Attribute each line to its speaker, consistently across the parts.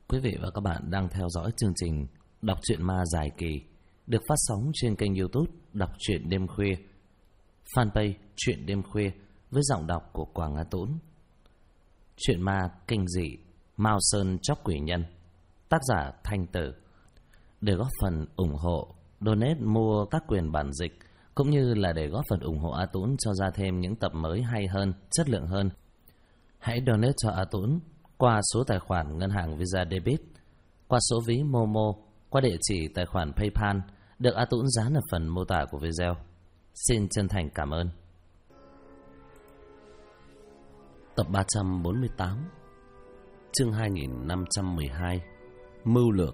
Speaker 1: Quý vị và các bạn đang theo dõi chương trình Đọc truyện ma dài kỳ được phát sóng trên kênh YouTube Đọc truyện đêm khuya, fanpage Truyện đêm khuya với giọng đọc của Quảng Á Tũng. Truyện ma kinh dị Mao Sơn Chóc Quỷ Nhân, tác giả Thanh Tử. Để góp phần ủng hộ, donate mua các quyền bản dịch cũng như là để góp phần ủng hộ A Tũng cho ra thêm những tập mới hay hơn, chất lượng hơn, hãy donate cho A Tũng qua số tài khoản ngân hàng Visa Debit, qua số ví Momo, qua địa chỉ tài khoản PayPal được A Tũng dán ở phần mô tả của video. Xin chân thành cảm ơn. Tập 348, chương 2512, Mưu lược.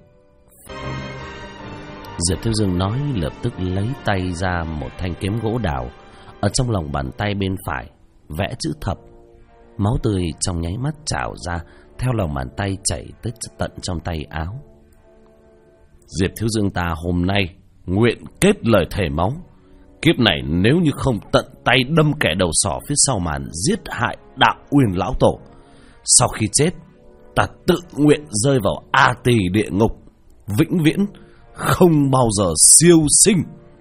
Speaker 1: Diệp Thiếu Dương nói lập tức lấy tay ra một thanh kiếm gỗ đào, ở trong lòng bàn tay bên phải vẽ chữ thập. Máu tươi trong nháy mắt trào ra theo lòng bàn tay chảy tới tận trong tay áo. Diệp Thiếu Dương ta hôm nay nguyện kết lời thề máu, kiếp này nếu như không tận tay đâm kẻ đầu sỏ phía sau màn giết hại Đạo Uyên lão tổ, sau khi chết ta tự nguyện rơi vào A Tỳ địa ngục, vĩnh viễn không bao giờ siêu sinh.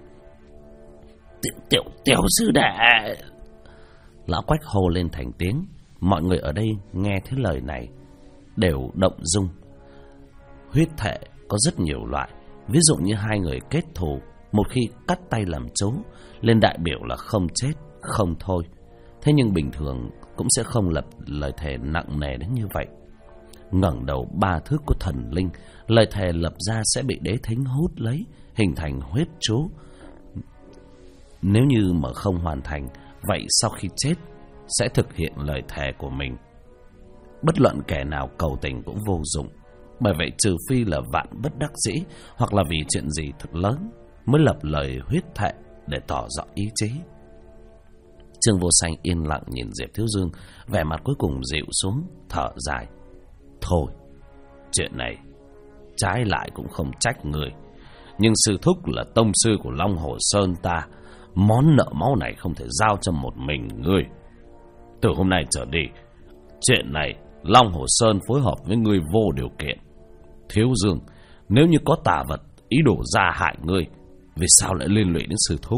Speaker 1: Tiểu sư đệ! Lão Quách hô lên thành tiếng. Mọi người ở đây nghe thấy lời này đều động dung. Huyết thệ có rất nhiều loại, ví dụ như hai người kết thù, một khi cắt tay làm chấu lên đại biểu là không chết không thôi. Thế nhưng bình thường cũng sẽ không lập lời thề nặng nề đến như vậy. Ngẩng đầu 3 thước của thần linh, lời thề lập ra sẽ bị đế thính hút lấy, hình thành huyết chú. Nếu như mà không hoàn thành, vậy sau khi chết sẽ thực hiện lời thề của mình. Bất luận kẻ nào cầu tình cũng vô dụng, bởi vậy trừ phi là vạn bất đắc dĩ hoặc là vì chuyện gì thật lớn mới lập lời huyết thệ để tỏ rõ ý chí. Trương Vô Sanh yên lặng nhìn Diệp Thiếu Dương, vẻ mặt cuối cùng dịu xuống, thở dài. Thôi, chuyện này trái lại cũng không trách người, nhưng sư thúc là tông sư của Long Hồ Sơn ta, món nợ máu này không thể giao cho một mình ngươi. Từ hôm nay trở đi, chuyện này Long Hồ Sơn phối hợp với ngươi vô điều kiện. Thiếu Dương, nếu như có tà vật ý đồ ra hại ngươi, vì sao lại liên lụy đến sư thúc?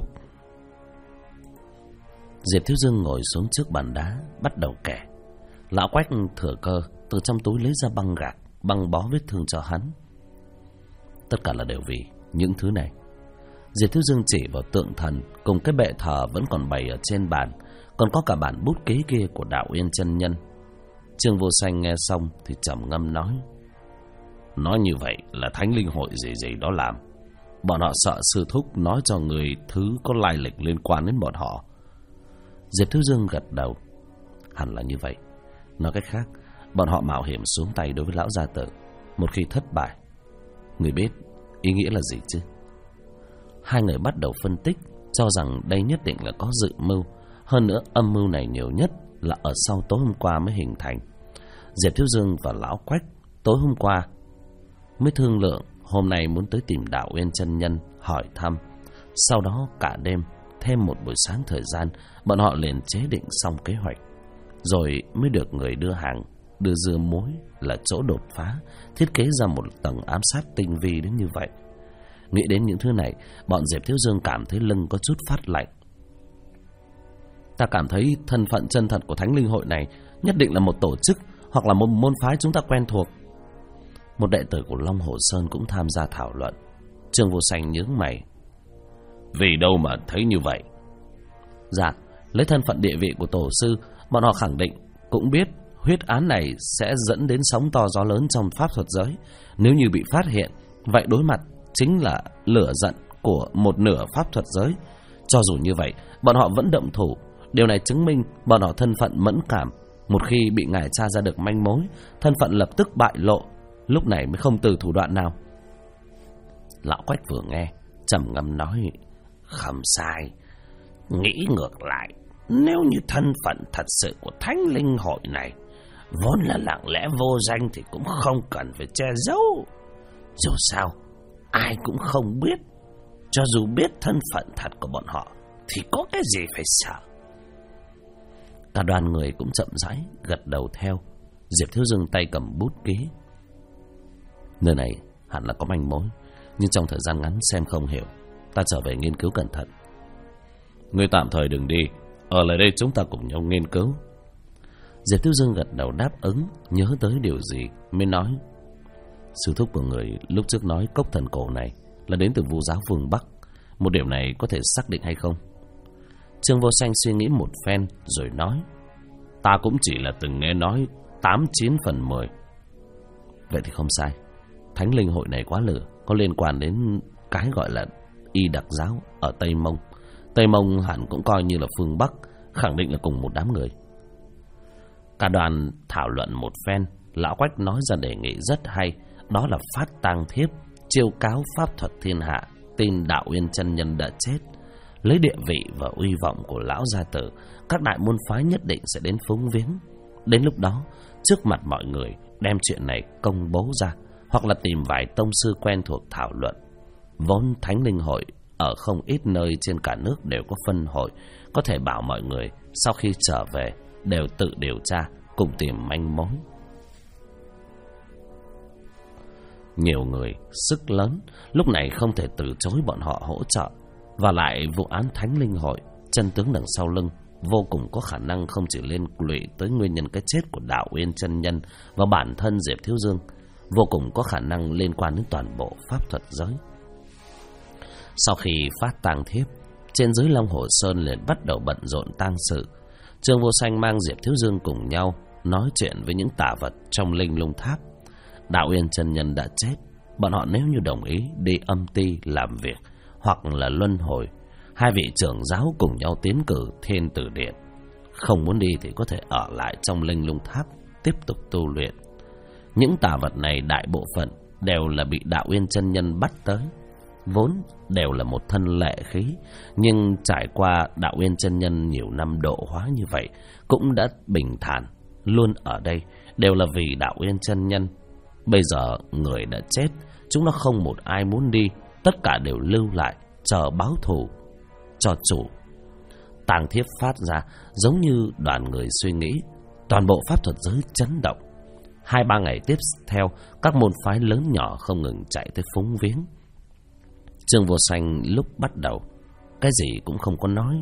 Speaker 1: Diệp Thiếu Dương ngồi xuống trước bàn đá, bắt đầu kể. Lão Quách thừa cơ từ trong túi lấy ra băng gạc, băng bó vết thương cho hắn. Tất cả là đều vì những thứ này. Diệp Thiếu Dương chỉ vào tượng thần cùng cái bệ thờ vẫn còn bày ở trên bàn, còn có cả bản bút ký kia của Đạo Uyên chân nhân. Trương Vô Sanh nghe xong thì trầm ngâm nói: nói như vậy là thánh linh hội gì đó làm. Bọn họ sợ sư thúc nói cho người thứ có lai lịch liên quan đến bọn họ. Diệp Thiếu Dương gật đầu. Hẳn là như vậy. Nói cách khác, bọn họ mạo hiểm xuống tay đối với lão gia tử. Một khi thất bại, người biết ý nghĩa là gì chứ? Hai người bắt đầu phân tích, cho rằng đây nhất định là có dự mưu. Hơn nữa âm mưu này nhiều nhất là ở sau tối hôm qua mới hình thành. Diệp Thiếu Dương và lão Quách tối hôm qua mới thương lượng hôm nay muốn tới tìm Đạo Uyên chân nhân hỏi thăm. Sau đó cả đêm thêm một buổi sáng thời gian, bọn họ liền chế định xong kế hoạch, rồi mới được người đưa hàng, đưa dưa muối là chỗ đột phá, thiết kế ra một tầng ám sát tinh vi đến như vậy. Nghĩ đến những thứ này, bọn Diệp Thiếu Dương cảm thấy lưng có chút phát lạnh. Ta cảm thấy thân phận chân thật của Thánh Linh Hội này nhất định là một tổ chức hoặc là một môn phái chúng ta quen thuộc. Một đệ tử của Long Hồ Sơn cũng tham gia thảo luận. Trương Vô Sanh nhướng mày. Vì đâu mà thấy như vậy? Dạ, lấy thân phận địa vị của tổ sư, bọn họ khẳng định cũng biết huyết án này sẽ dẫn đến sóng to gió lớn trong pháp thuật giới. Nếu như bị phát hiện, vậy đối mặt chính là lửa giận của một nửa pháp thuật giới. Cho dù như vậy, bọn họ vẫn động thủ. Điều này chứng minh bọn họ thân phận mẫn cảm. Một khi bị ngài tra ra được manh mối, thân phận lập tức bại lộ. Lúc này mới không từ thủ đoạn nào. Lão Quách vừa nghe trầm ngâm nói: không sai. Nghĩ ngược lại, nếu như thân phận thật sự của Thánh Linh Hội này vốn là lặng lẽ vô danh thì cũng không cần phải che giấu. Dù sao ai cũng không biết. Cho dù biết thân phận thật của bọn họ thì có cái gì phải sợ. Cả đoàn người cũng chậm rãi gật đầu theo. Diệp Thiếu Dương tay cầm bút ký. Nơi này hẳn là có manh mối, nhưng trong thời gian ngắn xem không hiểu. Ta trở về nghiên cứu cẩn thận. Ngươi tạm thời đừng đi, ở lại đây chúng ta cùng nhau nghiên cứu. Diệp Thiếu Dương gật đầu đáp ứng, nhớ tới điều gì mới nói. Sư thúc của người lúc trước nói cốc thần cổ này là đến từ Vu giáo phương Bắc. Một điểm này có thể xác định hay không? Trương Vô Sanh suy nghĩ một phen rồi nói. Ta cũng chỉ là từng nghe nói 8-9 phần 10. Vậy thì không sai. Thánh linh hội này quá lửa, có liên quan đến cái gọi là Y Đặc giáo ở Tây Mông. Tây Mông hẳn cũng coi như là phương Bắc, khẳng định là cùng một đám người. Cả đoàn thảo luận một phen, lão Quách nói ra đề nghị rất hay, đó là phát tang thiếp, chiêu cáo pháp thuật thiên hạ, tin Đạo Uyên chân nhân đã chết. Lấy địa vị và uy vọng của lão gia tử, các đại môn phái nhất định sẽ đến phúng viếng. Đến lúc đó, trước mặt mọi người đem chuyện này công bố ra, hoặc là tìm vài tông sư quen thuộc thảo luận. Vốn Thánh Linh hội ở không ít nơi trên cả nước đều có phân hội, có thể bảo mọi người sau khi trở về đều tự điều tra, cùng tìm manh mối. Nhiều người, sức lớn, lúc này không thể từ chối bọn họ hỗ trợ. Và lại vụ án Thánh Linh hội, chân tướng đằng sau lưng vô cùng có khả năng không chỉ liên lụy tới nguyên nhân cái chết của Đạo Uyên chân nhân và bản thân Diệp Thiếu Dương, vô cùng có khả năng liên quan đến toàn bộ pháp thuật giới. Sau khi phát tang thiếp, trên dưới Long Hồ Sơn liền bắt đầu bận rộn tang sự. Trương Vô Sanh mang Diệp Thiếu Dương cùng nhau nói chuyện với những tà vật trong Linh Lung Tháp. Đạo Uyên chân nhân đã chết, bọn họ nếu như đồng ý đi âm ti làm việc hoặc là luân hồi, hai vị trưởng giáo cùng nhau tiến cử Thiên Tử Điện. Không muốn đi thì có thể ở lại trong Linh Lung Tháp tiếp tục tu luyện. Những tà vật này đại bộ phận đều là bị Đạo Uyên chân nhân bắt tới, vốn đều là một thân lệ khí, nhưng trải qua Đạo Uyên chân nhân nhiều năm độ hóa như vậy cũng đã bình thản. Luôn ở đây đều là vì Đạo Uyên chân nhân. Bây giờ người đã chết, chúng nó không một ai muốn đi, tất cả đều lưu lại chờ báo thù cho chủ. Tang thiếp phát ra giống như đoàn người suy nghĩ, toàn bộ pháp thuật giới chấn động. 2-3 ngày tiếp theo, các môn phái lớn nhỏ không ngừng chạy tới phúng viếng. Trương Vô Sanh lúc bắt đầu cái gì cũng không có nói.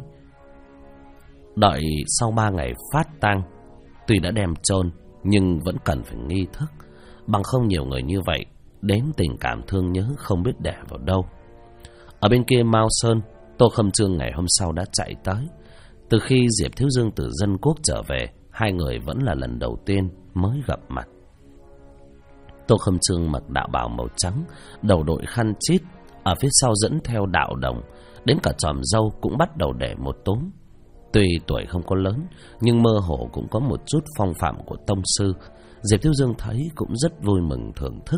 Speaker 1: Đợi sau 3 ngày phát tang, tuy đã đem chôn nhưng vẫn cần phải nghi thức, bằng không nhiều người như vậy đến tình cảm thương nhớ không biết để vào đâu. Ở bên kia Mao Sơn, Tô Khâm Trương ngày hôm sau đã chạy tới. Từ khi Diệp Thiếu Dương từ Dân Quốc trở về, hai người vẫn là lần đầu tiên mới gặp mặt. Tô Khâm Trương mặc đạo bào màu trắng, đầu đội khăn chít, ở phía sau dẫn theo đạo đồng, đến cả chòm râu cũng bắt đầu để một túm. Tuy tuổi không có lớn, nhưng mơ hồ cũng có một chút phong phạm của tông sư. Diệp Thiếu Dương thấy cũng rất vui mừng thưởng thức.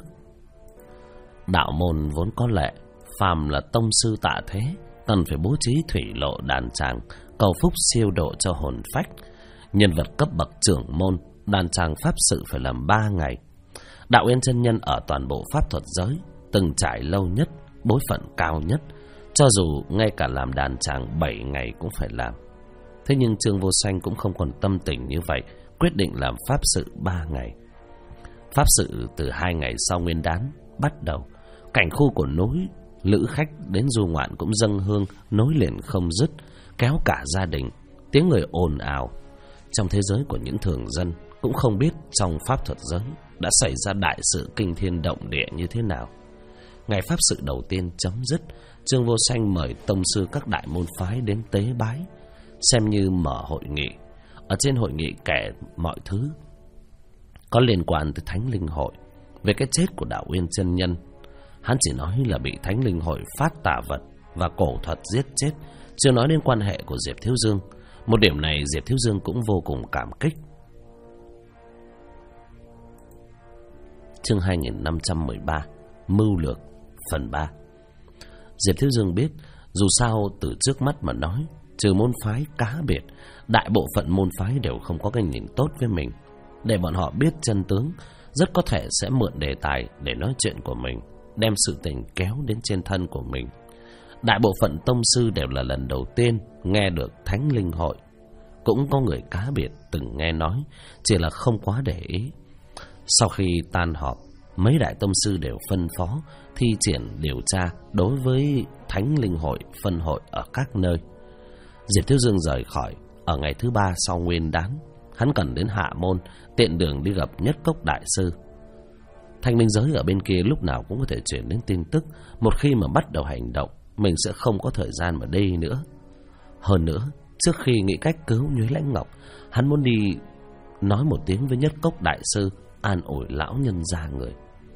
Speaker 1: Đạo môn vốn có lệ, phàm là tông sư tạ thế, cần phải bố trí thủy lộ đàn tràng, cầu phúc siêu độ cho hồn phách. Nhân vật cấp bậc trưởng môn, đàn tràng pháp sự phải làm 3 ngày. Đạo Uyên chân nhân ở toàn bộ pháp thuật giới từng trải lâu nhất, bối phận cao nhất, cho dù ngay cả làm đàn tràng 7 ngày cũng phải làm. Thế nhưng Trương Vô Sanh cũng không còn tâm tình như vậy, quyết định làm pháp sự 3 ngày. Pháp sự từ 2 ngày sau Nguyên Đán bắt đầu. Cảnh khu của núi, lữ khách đến du ngoạn cũng dâng hương nối liền không dứt, kéo cả gia đình, tiếng người ồn ào. Trong thế giới của những thường dân cũng không biết trong pháp thuật giới đã xảy ra đại sự kinh thiên động địa như thế nào. Ngày pháp sự đầu tiên chấm dứt, Trương Vô Sanh mời tông sư các đại môn phái đến tế bái, xem như mở hội nghị. Ở trên hội nghị kể mọi thứ có liên quan tới Thánh Linh hội. Về cái chết của Đạo Uyên chân nhân, hắn chỉ nói là bị Thánh Linh hội phát tà vật và cổ thuật giết chết, chưa nói đến quan hệ của Diệp Thiếu Dương. Một điểm này Diệp Thiếu Dương cũng vô cùng cảm kích. Chương 2513 Mưu lược phần 3. Diệp Thiếu Dương biết, dù sao từ trước mắt mà nói, trừ môn phái cá biệt, đại bộ phận môn phái đều không có cái nhìn tốt với mình. Để bọn họ biết chân tướng, rất có thể sẽ mượn đề tài để nói chuyện của mình, đem sự tình kéo đến trên thân của mình. Đại bộ phận tông sư đều là lần đầu tiên nghe được Thánh Linh hội. Cũng có người cá biệt từng nghe nói, chỉ là không quá để ý. Sau khi tan họp, mấy đại tông sư đều phân phó thi triển điều tra đối với thánh linh hội phân hội ở các nơi. Diệp Thiếu Dương rời khỏi ở ngày thứ 3 sau Nguyên Đán. Hắn cần đến Hạ Môn, tiện đường đi gặp Nhất Cốc đại sư. Thanh minh giới ở bên kia lúc nào cũng có thể chuyển đến tin tức. Một khi mà bắt đầu hành động, mình sẽ không có thời gian mà đi nữa. Hơn nữa, trước khi nghĩ cách cứu Nhuế Lãnh Ngọc, hắn muốn đi nói một tiếng với Nhất Cốc đại sư, an ủi lão nhân gia người.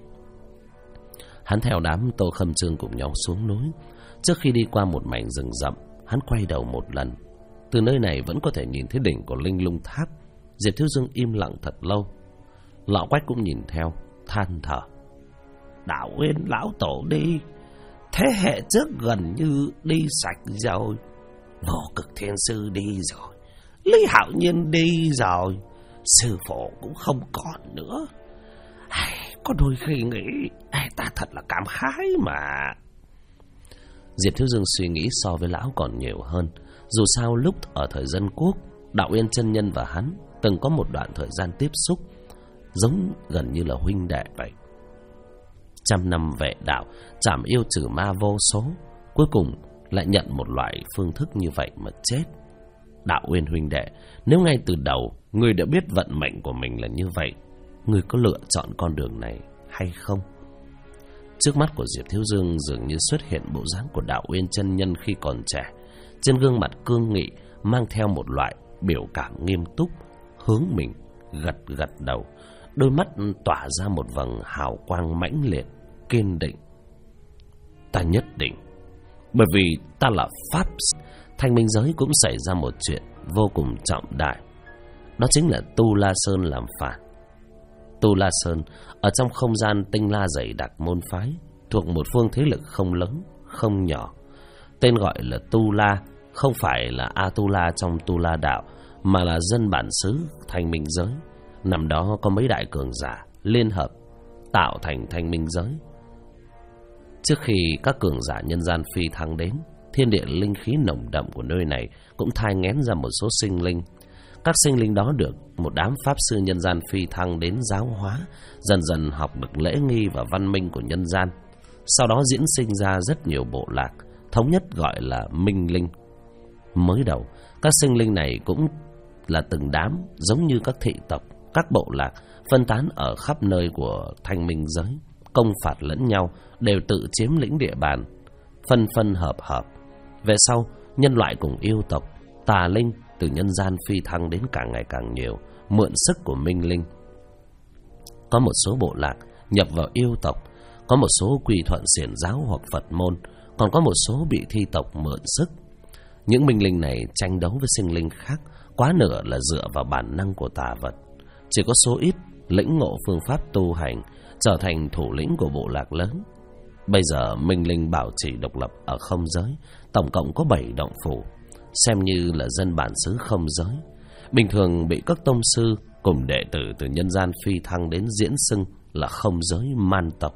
Speaker 1: Hắn theo đám Tô Khâm Trương cùng nhau xuống núi. Trước khi đi qua một mảnh rừng rậm, hắn quay đầu một lần. Từ nơi này vẫn có thể nhìn thấy đỉnh của Linh Lung Tháp. Diệp Thiếu Dương im lặng thật lâu. Lão Quách cũng nhìn theo, than thở. Đạo Uyên lão tổ đi, thế hệ trước gần như đi sạch rồi. Vô Cực Thiên Sư đi rồi, Lý Hạo Nhiên đi rồi, sư phụ cũng không còn nữa. Có đôi khi nghĩ ta thật là cảm khái mà. Diệp Thiếu Dương suy nghĩ so với lão còn nhiều hơn. Dù sao lúc ở thời Dân Quốc, Đạo Uyên chân nhân và hắn từng có một đoạn thời gian tiếp xúc, giống gần như là huynh đệ vậy. 100 năm vệ đạo, chảm yêu trừ ma vô số, cuối cùng lại nhận một loại phương thức như vậy mà chết. Đạo Uyên huynh đệ, nếu ngay từ đầu ngươi đã biết vận mệnh của mình là như vậy, ngươi có lựa chọn con đường này hay không? Trước mắt của Diệp Thiếu Dương dường như xuất hiện bộ dáng của Đạo Uyên chân nhân khi còn trẻ. Trên gương mặt cương nghị mang theo một loại biểu cảm nghiêm túc, hướng mình gật gật đầu, đôi mắt tỏa ra một vầng hào quang mãnh liệt, kiên định. Ta nhất định, bởi vì ta là Pháp. Thanh minh giới cũng xảy ra một chuyện vô cùng trọng đại. Đó chính là Tu La Sơn làm phản. Tu La Sơn ở trong không gian tinh la dày đặc môn phái, thuộc một phương thế lực không lớn, không nhỏ. Tên gọi là Tu La, không phải là A-tu-la trong Tu La đạo, mà là dân bản xứ Thanh minh giới. Năm đó có mấy đại cường giả liên hợp tạo thành Thanh minh giới. Trước khi các cường giả nhân gian phi thăng đến, thiên địa linh khí nồng đậm của nơi này cũng thai nghén ra một số sinh linh. Các sinh linh đó được một đám pháp sư nhân gian phi thăng đến giáo hóa, dần dần học được lễ nghi và văn minh của nhân gian. Sau đó diễn sinh ra rất nhiều bộ lạc, thống nhất gọi là Minh Linh. Mới đầu, các sinh linh này cũng là từng đám giống như các thị tộc, các bộ lạc phân tán ở khắp nơi của Thanh minh giới, công phạt lẫn nhau, đều tự chiếm lĩnh địa bàn, phân phân hợp hợp. Về sau, nhân loại cùng yêu tộc, tà linh từ nhân gian phi thăng đến càng ngày càng nhiều, mượn sức của Minh Linh. Có một số bộ lạc nhập vào yêu tộc, có một số quy thuận xiển giáo hoặc Phật môn, còn có một số bị thi tộc mượn sức. Những Minh Linh này tranh đấu với sinh linh khác, quá nửa là dựa vào bản năng của tà vật. Chỉ có số ít lĩnh ngộ phương pháp tu hành, trở thành thủ lĩnh của bộ lạc lớn. Bây giờ Minh Linh bảo trì độc lập ở không giới, tổng cộng có 7 động phủ, xem như là dân bản xứ không giới. Bình thường bị các tông sư cùng đệ tử từ nhân gian phi thăng đến diễn xưng là không giới man tộc.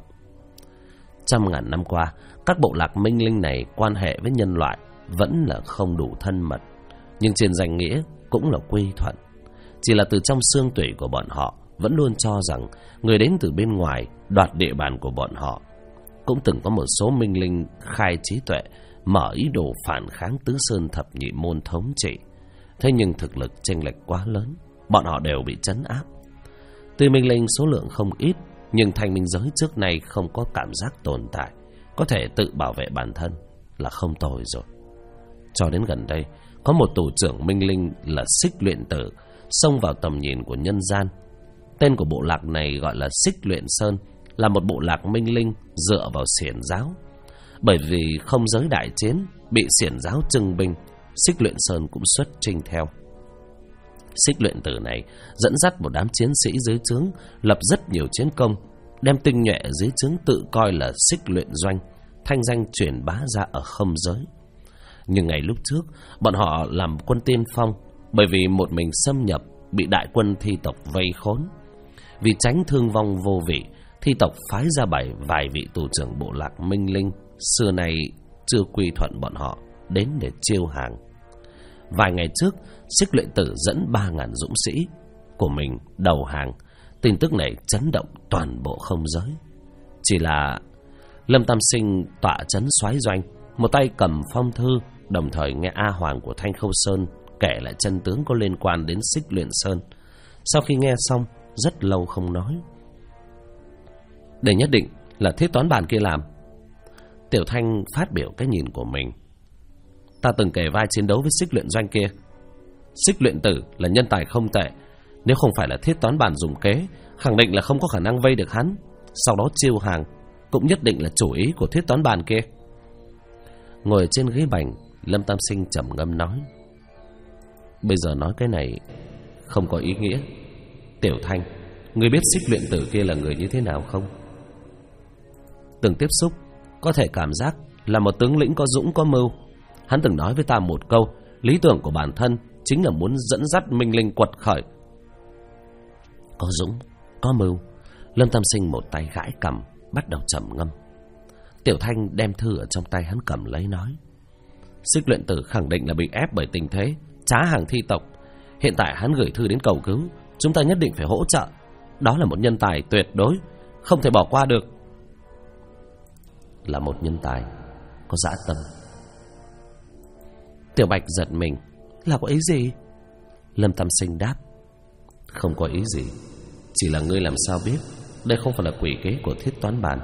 Speaker 1: 100.000 năm qua, các bộ lạc Minh Linh này quan hệ với nhân loại vẫn là không đủ thân mật, nhưng trên danh nghĩa cũng là quy thuận. Chỉ là từ trong xương tủy của bọn họ vẫn luôn cho rằng người đến từ bên ngoài đoạt địa bàn của bọn họ. Cũng từng có một số Minh Linh khai trí tuệ, mở ý đồ phản kháng Tứ Sơn Thập Nhị Môn thống trị. Thế nhưng thực lực chênh lệch quá lớn, bọn họ đều bị trấn áp. Tuy Minh Linh số lượng không ít, nhưng Thanh minh giới trước nay không có cảm giác tồn tại, có thể tự bảo vệ bản thân là không tồi rồi. Cho đến gần đây, có một tù trưởng Minh Linh là Xích Luyện Tử xông vào tầm nhìn của nhân gian. Tên của bộ lạc này gọi là Xích Luyện Sơn, là một bộ lạc Minh Linh dựa vào xiển giáo. Bởi vì không giới đại chiến, bị xiển giáo trừng binh, Xích Luyện Sơn cũng xuất chinh theo. Xích Luyện Tử này dẫn dắt một đám chiến sĩ dưới trướng, lập rất nhiều chiến công, đem tinh nhuệ dưới trướng tự coi là Xích Luyện Doanh, thanh danh truyền bá ra ở không giới. Nhưng ngày lúc trước, bọn họ làm quân tiên phong, bởi vì một mình xâm nhập bị đại quân thi tộc vây khốn. Vì tránh thương vong vô vị, thi tộc phái ra vài vị tù trưởng bộ lạc Minh Linh xưa nay chưa quy thuận bọn họ đến để chiêu hàng. Vài ngày trước, Xích Luyện Tử dẫn 3.000 dũng sĩ của mình đầu hàng, Tin tức này chấn động toàn bộ không giới. Chỉ là Lâm Tam Sinh tọa trấn Soái Doanh, một tay cầm phong thư, đồng thời nghe A Hoàng của Thanh Khâu Sơn kể lại chân tướng có liên quan đến Xích Luyện Sơn. Sau khi nghe xong, rất lâu không nói. Để nhất định là Thiết Toán Bản kia làm. Tiểu Thanh phát biểu cái nhìn của mình. Ta từng kể vai chiến đấu với Xích Luyện Doanh kia. Xích Luyện Tử là nhân tài không tệ. Nếu không phải là Thiết Toán Bản dùng kế, khẳng định là không có khả năng vây được hắn. Sau đó chiêu hàng cũng nhất định là chủ ý của Thiết Toán Bản kia. Ngồi trên ghế bành, Lâm Tam Sinh trầm ngâm nói: bây giờ nói cái này không có ý nghĩa. Tiểu Thanh, ngươi biết Xích Luyện Tử kia là người như thế nào không? Từng tiếp xúc, có thể cảm giác là một tướng lĩnh có dũng có mưu. Hắn từng nói với ta một câu: lý tưởng của bản thân chính là muốn dẫn dắt Minh Linh quật khởi. Có dũng, có mưu. Lâm Tam Sinh một tay gãi cằm, bắt đầu trầm ngâm. Tiểu Thanh đem thư ở trong tay hắn cầm lấy nói: Xích Luyện Tử khẳng định là bị ép bởi tình thế, trá hàng thi tộc. Hiện tại hắn gửi thư đến cầu cứu, chúng ta nhất định phải hỗ trợ. Đó là một nhân tài tuyệt đối, không thể bỏ qua được. Là một nhân tài có dã tâm. Tiểu Bạch giật mình: là có ý gì? Lâm Tam Sinh đáp: không có ý gì, chỉ là ngươi làm sao biết đây không phải là quỷ kế của Thiết Toán Bản.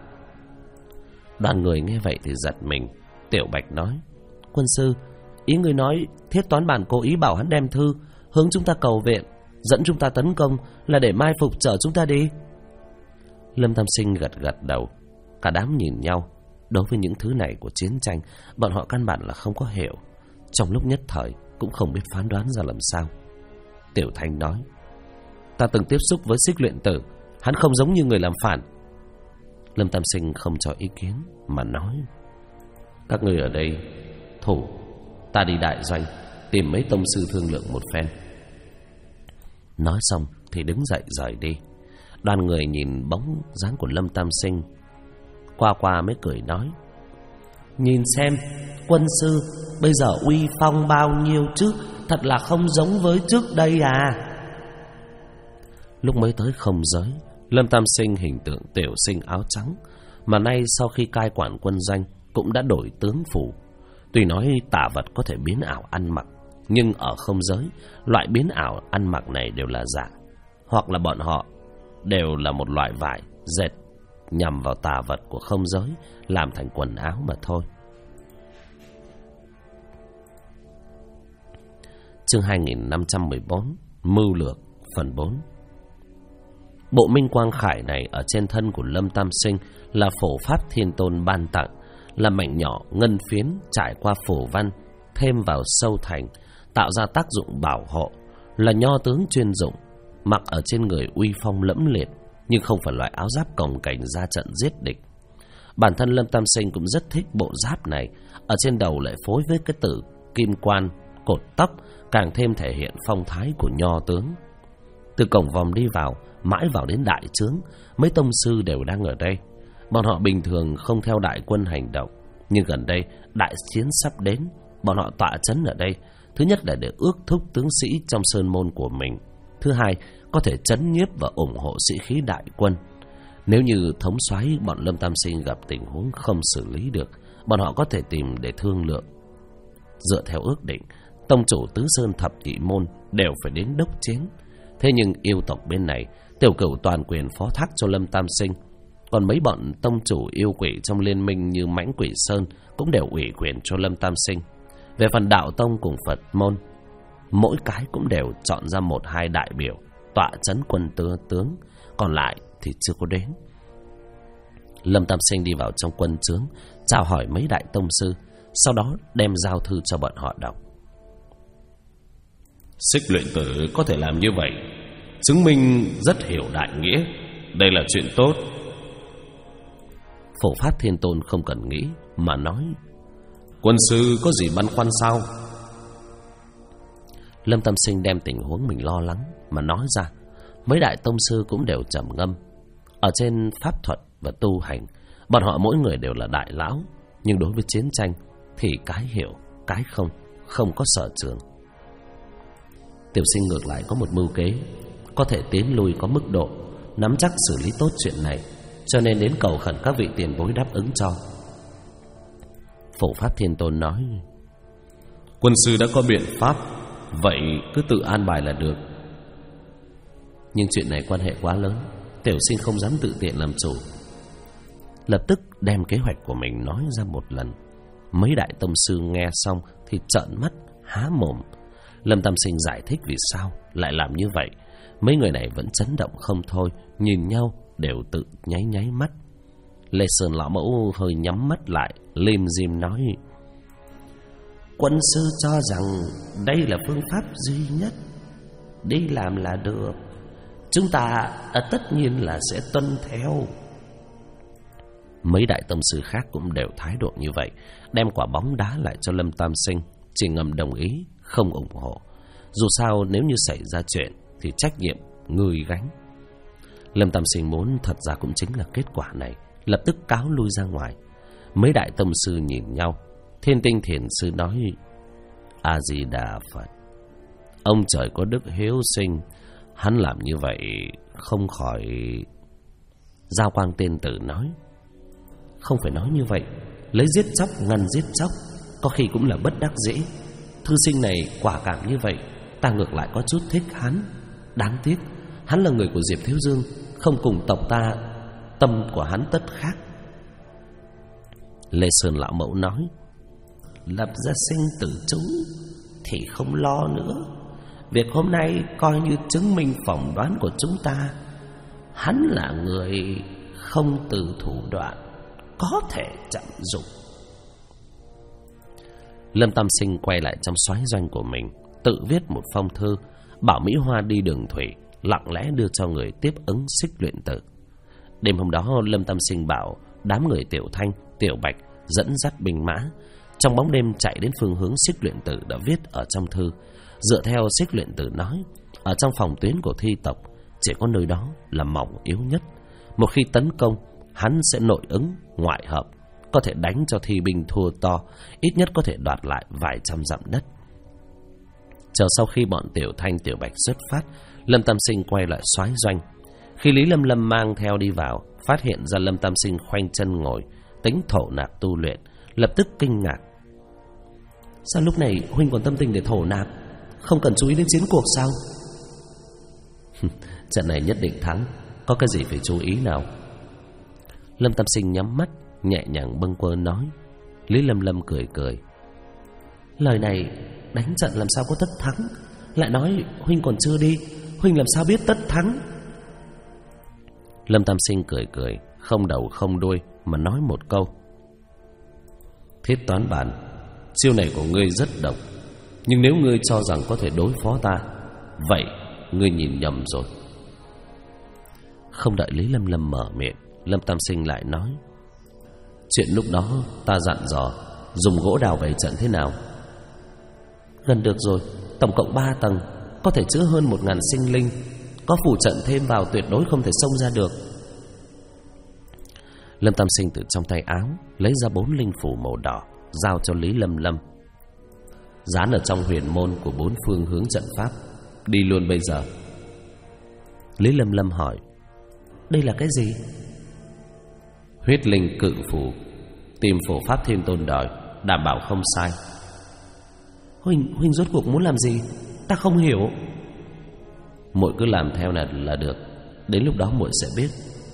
Speaker 1: Đoàn người nghe vậy thì giật mình. Tiểu Bạch nói: quân sư, ý ngươi nói Thiết Toán Bản cố ý bảo hắn đem thư hướng chúng ta cầu viện, dẫn chúng ta tấn công là để mai phục chở chúng ta đi? Lâm Tam Sinh gật gật đầu. Cả đám nhìn nhau. Đối với những thứ này của chiến tranh, bọn họ căn bản là không có hiểu. Trong lúc nhất thời cũng không biết phán đoán ra làm sao. Tiểu Thanh nói: ta từng tiếp xúc với Xích Luyện Tử, hắn không giống như người làm phản. Lâm Tam Sinh không cho ý kiến mà nói: các người ở đây thủ, ta đi đại doanh tìm mấy tông sư thương lượng một phen. Nói xong thì đứng dậy rời đi. Đoàn người nhìn bóng dáng của Lâm Tam Sinh, qua qua mới cười nói: nhìn xem quân sư bây giờ uy phong bao nhiêu chứ, thật là không giống với trước đây à. Lúc mới tới không giới, Lâm Tam Sinh hình tượng tiểu sinh áo trắng, mà nay sau khi cai quản quân doanh cũng đã đổi tướng phủ. Tuy nói tà vật có thể biến ảo ăn mặc, nhưng ở không giới, loại biến ảo ăn mặc này đều là giả, hoặc là bọn họ đều là một loại vải dệt nhằm vào tà vật của không giới, làm thành quần áo mà thôi. Chương 2514 Mưu lược phần 4. Bộ minh quang khải này ở trên thân của Lâm Tam Sinh là phổ pháp thiên tôn ban tặng, là mảnh nhỏ ngân phiến trải qua phổ văn thêm vào sâu thành, tạo ra tác dụng bảo hộ, là nho tướng chuyên dụng, mặc ở trên người uy phong lẫm liệt, nhưng không phải loại áo giáp cồng kềnh ra trận giết địch. Bản thân Lâm Tam Sinh cũng rất thích bộ giáp này, ở trên đầu lại phối với cái tử kim quan cột tóc, càng thêm thể hiện phong thái của nho tướng. Từ cổng vòng đi vào, mãi vào đến đại trướng, mấy tông sư đều đang ở đây. Bọn họ bình thường không theo đại quân hành động, nhưng gần đây đại chiến sắp đến, bọn họ tọa trấn ở đây. Thứ nhất là để ước thúc tướng sĩ trong sơn môn của mình, thứ hai có thể trấn nhiếp và ủng hộ sĩ khí đại quân. Nếu như thống soái bọn Lâm Tam Sinh gặp tình huống không xử lý được, bọn họ có thể tìm để thương lượng. Dựa theo ước định, tông chủ tứ sơn thập nhị môn đều phải đến đốc chiến. Thế nhưng yêu tộc bên này, Tiểu Cửu toàn quyền phó thác cho Lâm Tam Sinh, còn mấy bọn tông chủ yêu quỷ trong liên minh như Mãnh Quỷ Sơn cũng đều ủy quyền cho Lâm Tam Sinh. Về phần đạo tông cùng Phật môn, mỗi cái cũng đều chọn ra 1-2 đại biểu tọa trấn quân tướng, còn lại thì chưa có đến. Lâm Tam Sinh đi vào trong quân trướng, chào hỏi mấy đại tông sư, sau đó đem giao thư cho bọn họ đọc.
Speaker 2: Xích Luyện Tử có thể làm như vậy, chứng minh rất hiểu đại nghĩa, đây là chuyện tốt.
Speaker 1: Phổ Pháp Thiên Tôn không cần nghĩ mà nói:
Speaker 2: quân sư có gì băn khoăn sao?
Speaker 1: Lâm Tam Sinh đem tình huống mình lo lắng mà nói ra. Mấy đại tông sư cũng đều trầm ngâm. Ở trên pháp thuật và tu hành, bọn họ mỗi người đều là đại lão, nhưng đối với chiến tranh thì cái hiểu, cái không có sở trường. Tiểu Sinh ngược lại có một mưu kế, có thể tiến lui có mức độ, nắm chắc xử lý tốt chuyện này, cho nên đến cầu khẩn các vị tiền bối đáp ứng cho. Phổ Pháp Thiên Tôn nói:
Speaker 2: Quân sư đã có biện pháp, vậy cứ tự an bài là được.
Speaker 1: Nhưng chuyện này quan hệ quá lớn, tiểu sinh không dám tự tiện làm chủ. Lập tức đem kế hoạch của mình nói ra một lần. Mấy đại tông sư nghe xong thì trợn mắt há mồm. Lâm Tam Sinh giải thích vì sao lại làm như vậy. Mấy người này vẫn chấn động không thôi, nhìn nhau đều tự nháy nháy mắt. Lê Sơn lão mẫu hơi nhắm mắt lại, lim dim nói: Quân sư cho rằng đây là phương pháp duy nhất, đi làm là được, chúng ta tất nhiên là sẽ tuân theo. Mấy đại tông sư khác cũng đều thái độ như vậy, đem quả bóng đá lại cho Lâm Tam Sinh, chỉ ngầm đồng ý, không ủng hộ. Dù sao nếu như xảy ra chuyện thì trách nhiệm người gánh. Lâm Tam Sinh muốn thật ra cũng chính là kết quả này, lập tức cáo lui ra ngoài. Mấy đại tông sư nhìn nhau. Thiên Tinh Thiền Sư nói: A Di Đà Phật, ông trời có đức hiếu sinh, hắn làm như vậy không khỏi. Giao Quang Tiên Tử nói: Không phải nói như vậy, lấy giết chóc ngăn giết chóc, có khi cũng là bất đắc dĩ. Thư sinh này quả cảm như vậy, ta ngược lại có chút thích hắn. Đáng tiếc hắn là người của Diệp Thiếu Dương, không cùng tộc ta, tâm của hắn tất khác. Lê Sơn lão mẫu nói: Lập ra sinh tử chú thì không lo nữa. Việc hôm nay coi như chứng minh phỏng đoán của chúng ta. Hắn là người không từ thủ đoạn, có thể chậm dụng. Lâm Tam Sinh quay lại trong soái doanh của mình, tự viết một phong thư, bảo Mỹ Hoa đi đường thủy, lặng lẽ đưa cho người tiếp ứng Xích Luyện Tử. Đêm hôm đó, Lâm Tam Sinh bảo đám người Tiểu Thanh, Tiểu Bạch dẫn dắt binh mã trong bóng đêm chạy đến phương hướng Xích Luyện Tử đã viết ở trong thư. Dựa theo Xích Luyện Tử nói, ở trong phòng tuyến của thi tộc, chỉ có nơi đó là mỏng yếu nhất. Một khi tấn công, hắn sẽ nội ứng, ngoại hợp, có thể đánh cho thi binh thua to, ít nhất có thể đoạt lại vài trăm dặm đất. Chờ sau khi bọn Tiểu Thanh, Tiểu Bạch xuất phát, Lâm Tam Sinh quay lại soái doanh. Khi Lý Lâm Lâm mang theo đi vào, phát hiện ra Lâm Tam Sinh khoanh chân ngồi, tính thổ nạp tu luyện, lập tức kinh ngạc. Sao lúc này huynh còn tâm tình để thổ nạp, không cần chú ý đến chiến cuộc sao? Trận này nhất định thắng, có cái gì phải chú ý nào? Lâm Tam Sinh nhắm mắt, nhẹ nhàng bâng quơ nói. Lý Lâm Lâm cười cười. Lời này đánh trận làm sao có tất thắng, lại nói huynh còn chưa đi, huynh làm sao biết tất thắng? Lâm Tam Sinh cười cười, không đầu không đuôi mà nói một câu. Thiết toán bản, chiêu này của ngươi rất độc, nhưng nếu ngươi cho rằng có thể đối phó ta, vậy ngươi nhìn nhầm rồi. Không đợi Lý Lâm Lâm mở miệng, Lâm Tam Sinh lại nói. Chuyện lúc đó ta dặn dò dùng gỗ đào bày trận thế nào? Gần được rồi, tổng cộng 3 tầng, có thể chứa hơn 1000 sinh linh, có phủ trận thêm vào tuyệt đối không thể xông ra được. Lâm Tam Sinh từ trong tay áo lấy ra 4 linh phủ màu đỏ, giao cho Lý Lâm Lâm. Dán ở trong huyền môn của 4 phương hướng trận pháp, đi luôn bây giờ. Lý Lâm Lâm hỏi. Đây là cái gì? Huyết linh cự phù, tìm Phổ Pháp Thiên Tôn đòi, đảm bảo không sai. Huynh rốt cuộc muốn làm gì? Ta không hiểu. Muội cứ làm theo là được, đến lúc đó muội sẽ biết.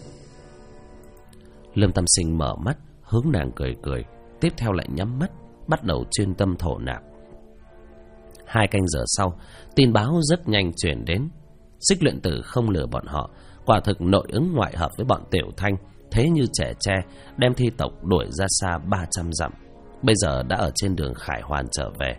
Speaker 1: Lâm Tam Sinh mở mắt, hướng nàng cười cười, tiếp theo lại nhắm mắt, bắt đầu chuyên tâm thổ nạp. 2 canh giờ sau, tin báo rất nhanh truyền đến. Xích Luyện Tử không lừa bọn họ, quả thực nội ứng ngoại hợp với bọn Tiểu Thanh, thế như trẻ tre, đem thi tộc đuổi ra xa 300 dặm. Bây giờ đã ở trên đường khải hoàn trở về.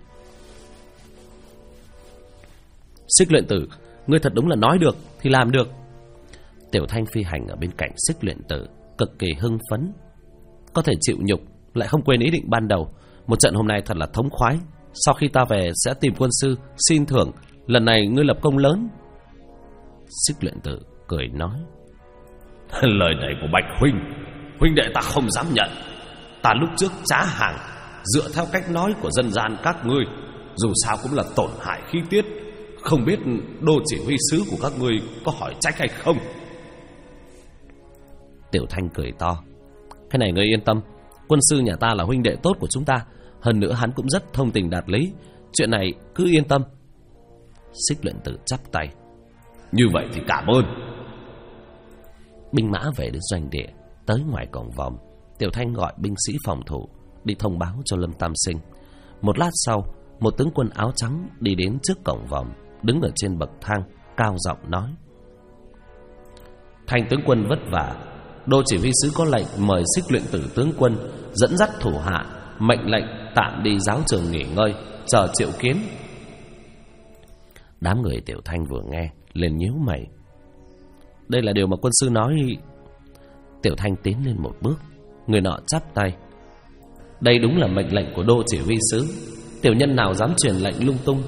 Speaker 1: Xích Luyện Tử, ngươi thật đúng là nói được thì làm được. Tiểu Thanh phi hành ở bên cạnh Xích Luyện Tử, cực kỳ hưng phấn. Có thể chịu nhục, lại không quên ý định ban đầu. Một trận hôm nay thật là thống khoái. Sau khi ta về sẽ tìm quân sư xin thưởng, lần này ngươi lập công lớn. Xích Luyện Tử cười nói.
Speaker 2: Lời này của Bạch huynh đệ ta không dám nhận. Ta lúc trước trá hàng, dựa theo cách nói của dân gian các ngươi, dù sao cũng là tổn hại khí tiết, Không biết đô chỉ huy sứ của các ngươi có hỏi trách hay không?
Speaker 1: Tiểu Thanh cười to. Cái này ngươi yên tâm, quân sư nhà ta là huynh đệ tốt của chúng ta. Hơn nữa hắn cũng rất thông tình đạt lý. Chuyện này cứ yên tâm. Xích Luyện Tử chắp tay.
Speaker 2: Như vậy thì cảm ơn.
Speaker 1: Binh mã về đến doanh địa. Tới ngoài cổng vòm, Tiểu Thanh gọi binh sĩ phòng thủ đi thông báo cho Lâm Tam Sinh. Một lát sau, một tướng quân áo trắng đi đến trước cổng vòm, đứng ở trên bậc thang, cao giọng nói:
Speaker 2: Thành tướng quân vất vả. Đô chỉ huy sứ có lệnh mời Xích Luyện Tử tướng quân dẫn dắt thủ hạ, mệnh lệnh tạm đi giáo trường nghỉ ngơi, chờ triệu kiến.
Speaker 1: Đám người Tiểu Thanh vừa nghe liền nhíu mày. Đây là điều mà quân sư nói. Tiểu Thanh tiến lên một bước, người nọ chắp tay. Đây đúng là mệnh lệnh của đô chỉ huy sứ, tiểu nhân nào dám truyền lệnh lung tung.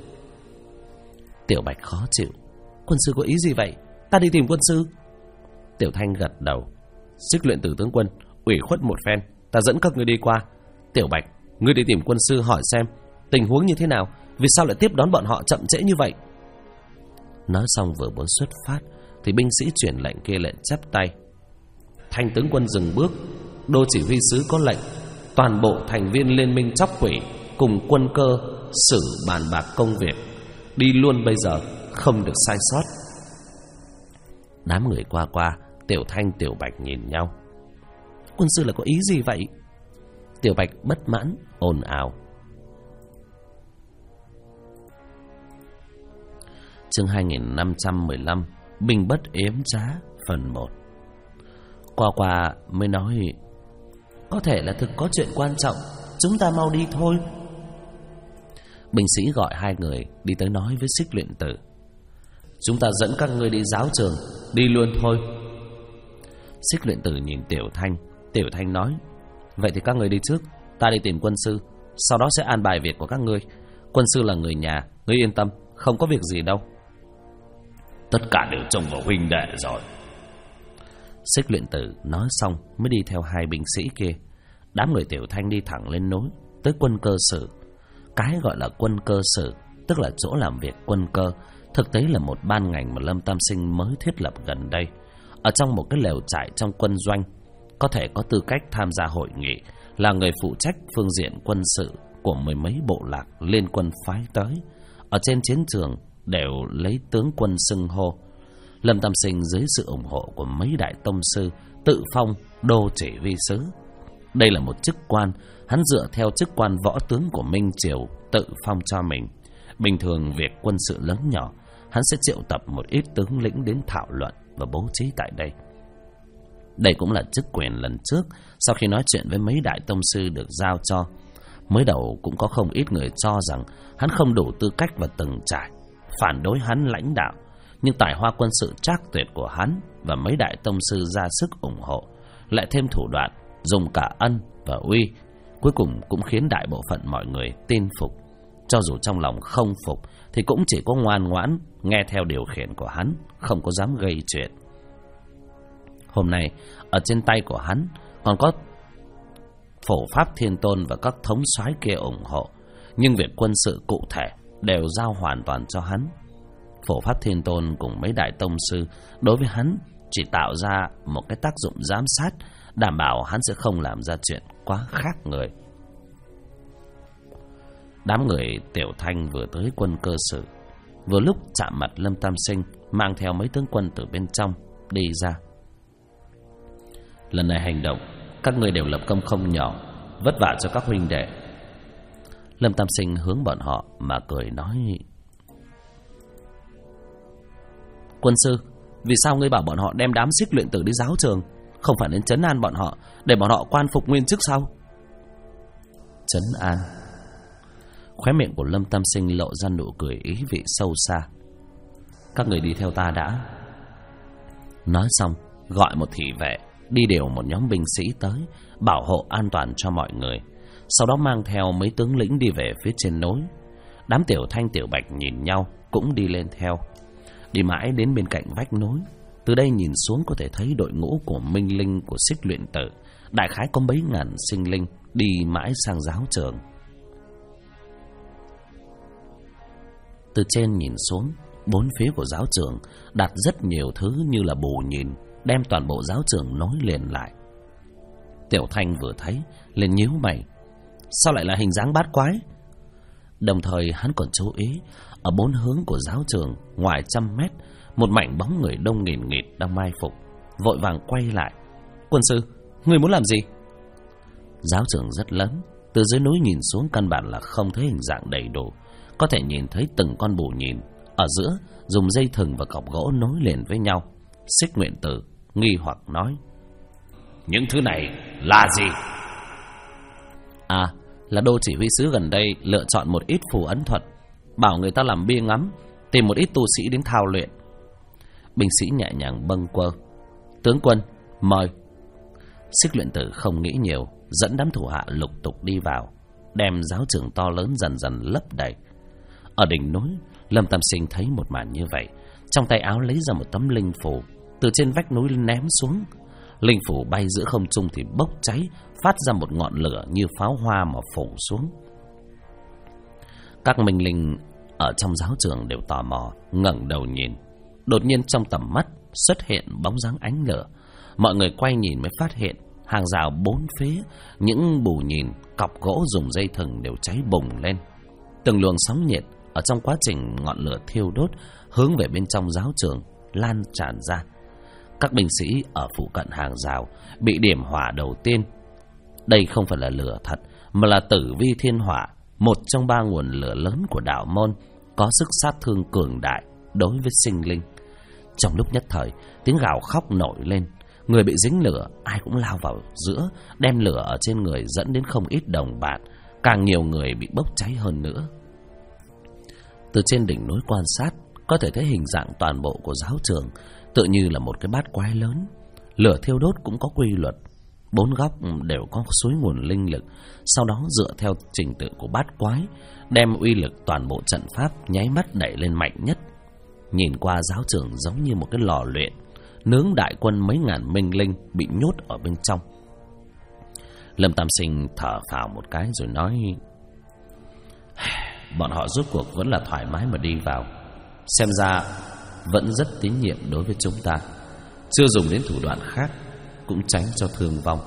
Speaker 1: Tiểu Bạch khó chịu. Quân sư có ý gì vậy? Ta đi tìm quân sư. Tiểu Thanh gật đầu. Xích Luyện Tử tướng quân, ủy khuất một phen, ta dẫn các ngươi đi qua. Tiểu Bạch, ngươi đi tìm quân sư hỏi xem tình huống như thế nào, vì sao lại tiếp đón bọn họ chậm trễ như vậy. Nói xong vừa muốn xuất phát thì binh sĩ truyền lệnh kia lại chắp tay. Thành tướng quân dừng bước. Đô chỉ huy sứ có lệnh toàn bộ thành viên liên minh Chóc Quỷ cùng quân cơ xử bàn bạc công việc. Đi luôn bây giờ, không được sai sót. Đám người qua, Tiểu Thanh, Tiểu Bạch nhìn nhau. Quân sư là có ý gì vậy? Tiểu Bạch bất mãn ồn ào. Chương 2515 Binh bất yếm trá phần 1. Qua mới nói: có thể là thực có chuyện quan trọng, chúng ta mau đi thôi. Binh sĩ gọi hai người đi tới nói với Xích Luyện Tử: chúng ta dẫn các ngươi đi giáo trường, đi luôn thôi. Xích Luyện Tử nhìn Tiểu Thanh nói: vậy thì các ngươi đi trước, ta đi tìm quân sư, sau đó sẽ an bài việc của các ngươi. Quân sư là người nhà, ngươi yên tâm, không có việc gì đâu.
Speaker 2: Tất cả đều trông vào huynh đệ rồi.
Speaker 1: Xích Luyện Tử nói xong mới đi theo hai binh sĩ kia. Đám người Tiểu Thanh đi thẳng lên núi tới quân cơ sử. Cái gọi là quân cơ sử tức là chỗ làm việc quân cơ, thực tế là một ban ngành mà Lâm Tam Sinh mới thiết lập gần đây. Ở trong một cái lều trại trong quân doanh, có thể có tư cách tham gia hội nghị, là người phụ trách phương diện quân sự của mười mấy bộ lạc liên quân phái tới. Ở trên chiến trường đều lấy tướng quân xưng hô. Lâm Tam Sinh dưới sự ủng hộ của mấy đại tông sư tự phong đô chỉ huy sứ. Đây là một chức quan, hắn dựa theo chức quan võ tướng của Minh Triều tự phong cho mình. Bình thường việc quân sự lớn nhỏ, hắn sẽ triệu tập một ít tướng lĩnh đến thảo luận và bố trí tại đây. Đây cũng là chức quyền lần trước sau khi nói chuyện với mấy đại tông sư được giao cho. Mới đầu cũng có không ít người cho rằng hắn không đủ tư cách và từng trải, phản đối hắn lãnh đạo. Nhưng tài hoa quân sự trác tuyệt của hắn và mấy đại tông sư ra sức ủng hộ, lại thêm thủ đoạn dùng cả ân và uy, cuối cùng cũng khiến đại bộ phận mọi người tin phục. Cho dù trong lòng không phục thì cũng chỉ có ngoan ngoãn nghe theo điều khiển của hắn, không có dám gây chuyện. Hôm nay ở trên tay của hắn còn có Phổ Pháp Thiên Tôn và các thống soái kia ủng hộ, nhưng việc quân sự cụ thể đều giao hoàn toàn cho hắn. Phổ Pháp Thiên Tôn cùng mấy đại tông sư đối với hắn chỉ tạo ra một cái tác dụng giám sát, đảm bảo hắn sẽ không làm ra chuyện quá khác người. Đám người Tiểu Thanh vừa tới quân cơ sử, vừa lúc chạm mặt Lâm Tam Sinh mang theo mấy tướng quân từ bên trong đi ra. Lần này hành động, các người đều lập công không nhỏ, vất vả cho các huynh đệ. Lâm Tam Sinh hướng bọn họ mà cười nói: quân sư, vì sao ngươi bảo bọn họ đem đám Xích Luyện Tử đi giáo trường, không phải đến trấn an bọn họ, để bọn họ quan phục nguyên chức sao? Trấn an? Khóe miệng của Lâm Tam Sinh lộ ra nụ cười ý vị sâu xa. Các người đi theo ta đã. Nói xong gọi một thị vệ đi điều một nhóm binh sĩ tới bảo hộ an toàn cho mọi người, sau đó mang theo mấy tướng lĩnh đi về phía trên núi. Đám Tiểu Thanh, Tiểu Bạch nhìn nhau cũng đi lên theo. Đi mãi đến bên cạnh vách núi, từ đây nhìn xuống có thể thấy đội ngũ của Minh Linh của Xích Luyện Tử, đại khái có mấy ngàn sinh linh đi mãi sang giáo trường. Từ trên nhìn xuống, bốn phía của giáo trường đặt rất nhiều thứ như là bù nhìn, đem toàn bộ giáo trường nối liền lại. Tiểu Thanh vừa thấy liền nhíu mày, sao lại là hình dáng bát quái? Đồng thời hắn còn chú ý, ở bốn hướng của giáo trường ngoài 100 mét, một mảnh bóng người đông nghìn nghịt đang mai phục. Vội vàng quay lại. Quân sư, người muốn làm gì? Giáo trường rất lớn, từ dưới núi nhìn xuống căn bản là không thấy hình dạng đầy đủ. Có thể nhìn thấy từng con bù nhìn ở giữa dùng dây thừng và cọc gỗ nối liền với nhau. Xích Nguyện Tử nghi hoặc nói,
Speaker 2: những thứ này là gì?
Speaker 1: À, là Đô chỉ huy sứ gần đây lựa chọn một ít phù ấn thuật, bảo người ta làm bia ngắm, tìm một ít tu sĩ đến thao luyện. Binh sĩ nhẹ nhàng bâng quơ. Tướng quân, mời. Xích Luyện Tử không nghĩ nhiều, dẫn đám thủ hạ lục tục đi vào, đem giáo trường to lớn dần dần lấp đầy. Ở đỉnh núi, Lâm Tam Sinh thấy một màn như vậy, trong tay áo lấy ra một tấm linh phù, từ trên vách núi ném xuống. Linh phù bay giữa không trung thì bốc cháy, phát ra một ngọn lửa như pháo hoa mà phủ xuống. Các minh linh ở trong giáo trường đều tò mò ngẩng đầu nhìn. Đột nhiên trong tầm mắt xuất hiện bóng dáng ánh lửa. Mọi người quay nhìn mới phát hiện hàng rào bốn phía, những bù nhìn, cọc gỗ dùng dây thừng đều cháy bùng lên. Từng luồng sóng nhiệt ở trong quá trình ngọn lửa thiêu đốt hướng về bên trong giáo trường lan tràn ra. Các binh sĩ ở phụ cận hàng rào bị điểm hỏa đầu tiên. Đây không phải là lửa thật, mà là tử vi thiên hỏa, một trong 3 nguồn lửa lớn của đạo môn, có sức sát thương cường đại đối với sinh linh. Trong lúc nhất thời, tiếng gào khóc nổi lên. Người bị dính lửa ai cũng lao vào giữa, đem lửa ở trên người dẫn đến không ít đồng bạn. Càng nhiều người bị bốc cháy hơn nữa. Từ trên đỉnh núi quan sát, có thể thấy hình dạng toàn bộ của giáo trường tựa như là một cái bát quái lớn. Lửa thiêu đốt cũng có quy luật, 4 góc đều có suối nguồn linh lực. Sau đó dựa theo trình tự của bát quái, đem uy lực toàn bộ trận pháp nháy mắt đẩy lên mạnh nhất. Nhìn qua giáo trường giống như một cái lò luyện, nướng đại quân mấy ngàn minh linh bị nhốt ở bên trong. Lâm Tam Sinh thở phào một cái rồi nói, bọn họ rốt cuộc vẫn là thoải mái mà đi vào, xem ra vẫn rất tín nhiệm đối với chúng ta, chưa dùng đến thủ đoạn khác, cũng tránh cho thương vong.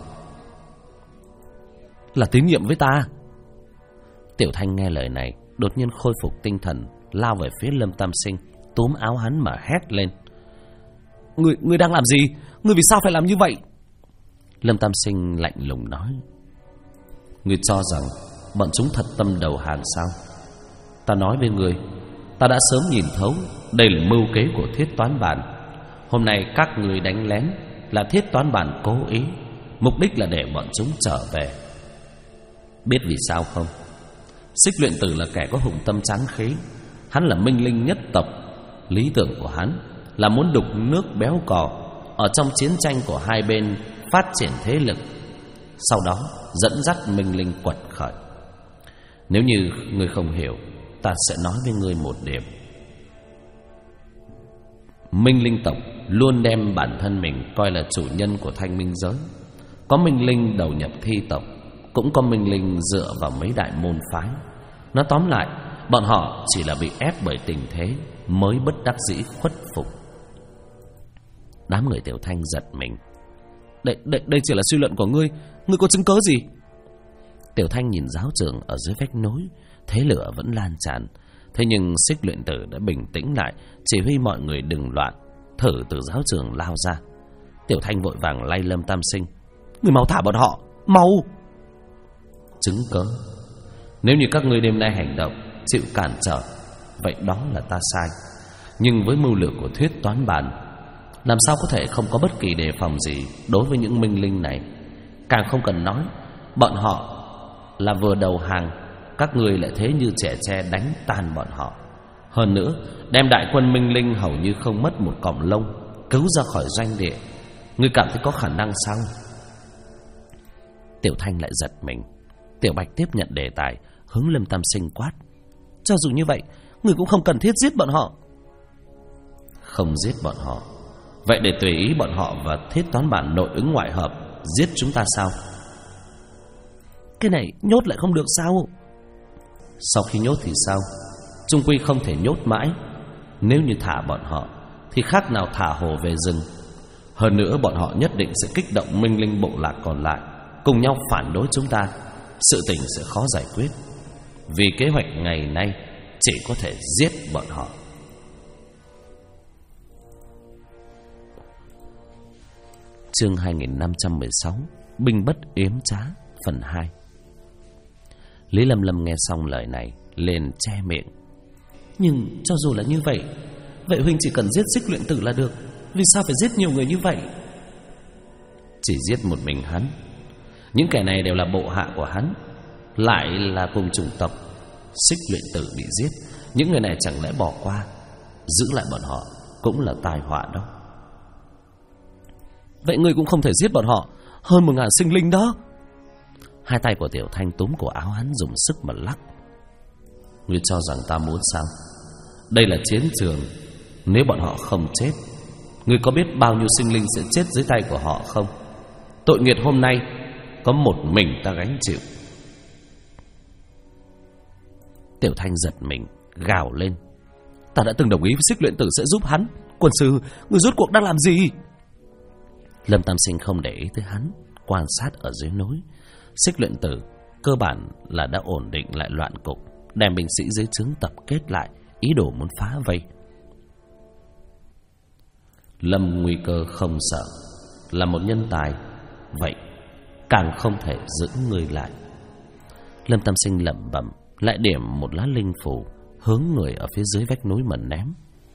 Speaker 1: Là tín nhiệm với ta? Tiểu Thanh nghe lời này đột nhiên khôi phục tinh thần, lao về phía Lâm Tam Sinh, túm áo hắn mà hét lên, Ngươi đang làm gì? Ngươi vì sao phải làm như vậy? Lâm Tam Sinh lạnh lùng nói, ngươi cho rằng bọn chúng thật tâm đầu hàng sao? Ta nói với ngươi, ta đã sớm nhìn thấu đây là mưu kế của Thiết Toán Bản. Hôm nay các ngươi đánh lén là Thiết Toán Bản cố ý, mục đích là để bọn chúng trở về. Biết vì sao không? Xích Luyện Tử là kẻ có hùng tâm tráng khí, hắn là minh linh nhất tộc. Lý tưởng của hắn là muốn đục nước béo cò, ở trong chiến tranh của hai bên phát triển thế lực, sau đó dẫn dắt minh linh quật khởi. Nếu như ngươi không hiểu, ta sẽ nói với ngươi một điểm. Minh linh tộc luôn đem bản thân mình coi là chủ nhân của thanh minh giới. Có minh linh đầu nhập thi tộc, cũng có minh linh dựa vào mấy đại môn phái. Nói tóm lại, bọn họ chỉ là bị ép bởi tình thế mới bất đắc dĩ khuất phục. Đám người Tiểu Thanh giật mình. Đây chỉ là suy luận của ngươi, ngươi có chứng cớ gì? Tiểu Thanh nhìn giáo trường ở dưới vách núi, thấy lửa vẫn lan tràn. Thế nhưng Xích Luyện Tử đã bình tĩnh lại, chỉ huy mọi người đừng loạn, thử từ giáo trường lao ra. Tiểu Thanh vội vàng lay Lâm Tam Sinh, ngươi mau thả bọn họ, mau! Chứng cớ? Nếu như các ngươi đêm nay hành động chịu cản trở, vậy đó là ta sai. Nhưng với mưu lược của Thiết Toán Bản, làm sao có thể không có bất kỳ đề phòng gì đối với những minh linh này. Càng không cần nói, bọn họ là vừa đầu hàng, các người lại thế như trẻ tre đánh tan bọn họ. Hơn nữa, đem đại quân minh linh hầu như không mất một cọng lông cứu ra khỏi doanh địa. Ngươi cảm thấy có khả năng sao? Tiểu Thanh lại giật mình. Tiểu Bạch tiếp nhận đề tài, hướng Lâm Tam Sinh quát, cho dù như vậy, ngươi cũng không cần thiết giết bọn họ. Không giết bọn họ, vậy để tùy ý bọn họ và Thiết Toán Bản nội ứng ngoại hợp giết chúng ta sao? Cái này nhốt lại không được sao? Sau khi nhốt thì sao?
Speaker 2: chung quy không thể nhốt mãi. Nếu như thả bọn họ thì khác nào thả hổ về rừng. Hơn nữa bọn họ nhất định sẽ kích động minh linh bộ lạc còn lại, cùng nhau phản đối chúng ta. Sự tình sẽ khó giải quyết. Vì kế hoạch ngày nay chỉ có thể giết bọn họ.
Speaker 1: Chương 2516 Binh bất yếm trá phần 2. Lý Lâm Lâm nghe xong lời này liền che miệng.
Speaker 3: Nhưng cho dù là như vậy, vậy huynh chỉ cần giết Xích Luyện Tử là được. Vì sao phải giết nhiều người như vậy?
Speaker 2: Chỉ giết một mình hắn. Những kẻ này đều là bộ hạ của hắn, lại là cùng chủng tộc. Xích Luyện Tử bị giết, những người này chẳng lẽ bỏ qua? Giữ lại bọn họ cũng là tai họa đâu.
Speaker 3: Vậy ngươi cũng không thể giết bọn họ, hơn 1000 sinh linh đó.
Speaker 1: Hai tay của Tiểu Thanh túm cổ áo hắn dùng sức mà lắc.
Speaker 2: Ngươi cho rằng ta muốn sao? Đây là chiến trường. Nếu bọn họ không chết, ngươi có biết bao nhiêu sinh linh sẽ chết dưới tay của họ không? Tội nghiệp hôm nay có một mình ta gánh chịu.
Speaker 1: Tiểu Thanh giật mình gào lên.
Speaker 3: Ta đã từng đồng ý với Xích Luyện Tử sẽ giúp hắn. Quân sư, ngươi rốt cuộc đang làm gì?
Speaker 1: Lâm Tam Sinh không để ý tới hắn, quan sát ở dưới núi. Xích Luyện Tử cơ bản là đã ổn định lại loạn cục, đem binh sĩ dưới trướng tập kết lại, ý đồ muốn phá vây.
Speaker 2: Lâm nguy cơ không sợ, là một nhân tài, vậy càng không thể giữ người lại.
Speaker 1: Lâm Tam Sinh lẩm bẩm, lại điểm một lá linh phù hướng người ở phía dưới vách núi mà ném.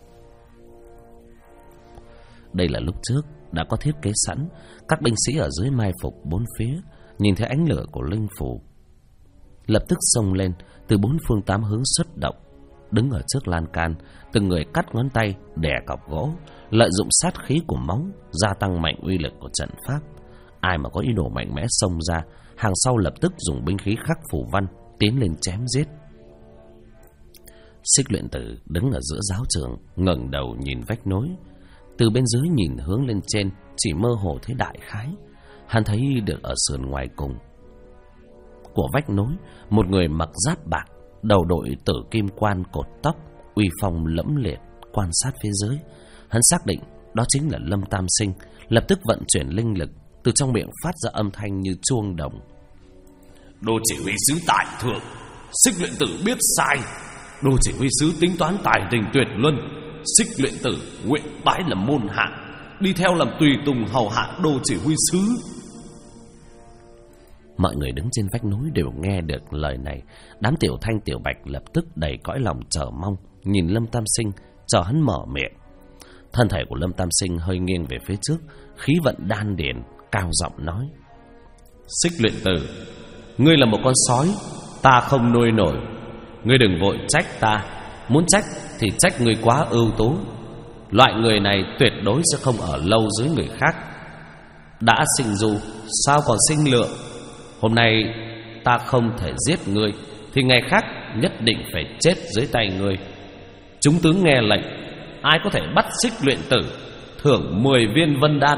Speaker 1: Đây là lúc trước đã có thiết kế sẵn, các binh sĩ ở dưới mai phục bốn phía, nhìn thấy ánh lửa của linh phù, lập tức xông lên, từ bốn phương tám hướng xuất động, đứng ở trước lan can, từng người cắt ngón tay, đè cọc gỗ, lợi dụng sát khí của máu gia tăng mạnh uy lực của trận pháp. Ai mà có ý đồ mạnh mẽ xông ra, hàng sau lập tức dùng binh khí khắc phù văn tiến lên chém giết. Xích Luyện Tử đứng ở giữa giáo trường, ngẩng đầu nhìn vách núi, từ bên dưới nhìn hướng lên trên, chỉ mơ hồ thấy đại khái. Hắn thấy được ở sườn ngoài cùng của vách núi, một người mặc giáp bạc, đầu đội tử kim quan cột tóc, uy phong lẫm liệt, quan sát phía dưới. Hắn xác định đó chính là Lâm Tam Sinh, lập tức vận chuyển linh lực, từ trong miệng phát ra âm thanh như chuông đồng.
Speaker 2: Đô chỉ huy sứ tại thượng, Xích Luyện Tử biết sai. Đô chỉ huy sứ tính toán tài tình tuyệt luân, Xích Luyện Tử nguyện bái làm môn hạ, đi theo làm tùy tùng hầu hạ đô chỉ huy sứ.
Speaker 1: Mọi người đứng trên vách núi đều nghe được lời này. Đám Tiểu Thanh Tiểu Bạch lập tức đầy cõi lòng chờ mong, nhìn Lâm Tam Sinh chờ hắn mở miệng. Thân thể của Lâm Tam Sinh hơi nghiêng về phía trước, khí vận đan điền, cao giọng nói:
Speaker 2: Xích Luyện Tử, ngươi là một con sói, ta không nuôi nổi. Ngươi đừng vội trách ta, muốn trách thì trách ngươi quá ưu tú. Loại người này tuyệt đối sẽ không ở lâu dưới người khác. Đã sinh du, sao còn sinh lượng? Hôm nay ta không thể giết ngươi, thì ngày khác nhất định phải chết dưới tay ngươi. Chúng tướng nghe lệnh, ai có thể bắt Xích Luyện Tử, thưởng 10 viên vân đan.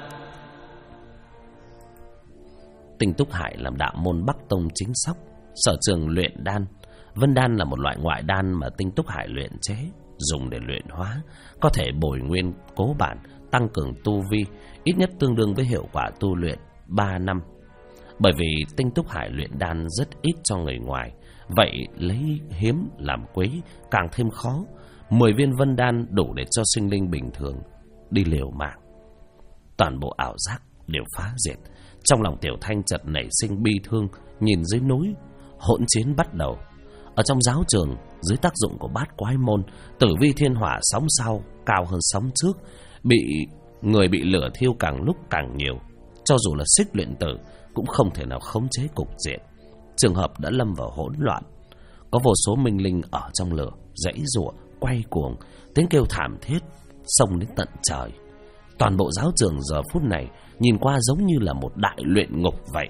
Speaker 1: Tinh Túc Hải làm đạo môn Bắc Tông chính sóc, sở trường luyện đan. Vân đan là một loại ngoại đan mà Tinh Túc Hải luyện chế, dùng để luyện hóa, có thể bồi nguyên cố bản, tăng cường tu vi, ít nhất tương đương với hiệu quả tu luyện 3 năm. Bởi vì Tinh Túc Hải luyện đan rất ít cho người ngoài, vậy lấy hiếm làm quý càng thêm khó. 10 viên vân đan đủ để cho sinh linh bình thường đi liều mạng. Toàn bộ ảo giác đều phá diệt. Trong lòng Tiểu Thanh chợt nảy sinh bi thương, nhìn dưới núi, hỗn chiến bắt đầu. Ở trong giáo trường, dưới tác dụng của bát quái môn, tử vi thiên hỏa sóng sau cao hơn sóng trước, người bị lửa thiêu càng lúc càng nhiều. Cho dù là Xích Luyện Tử cũng không thể nào khống chế cục diện. Trường hợp đã lâm vào hỗn loạn. Có vô số minh linh ở trong lửa, giãy giụa, quay cuồng, tiếng kêu thảm thiết xông đến tận trời. Toàn bộ giáo trường giờ phút này nhìn qua giống như là một đại luyện ngục vậy.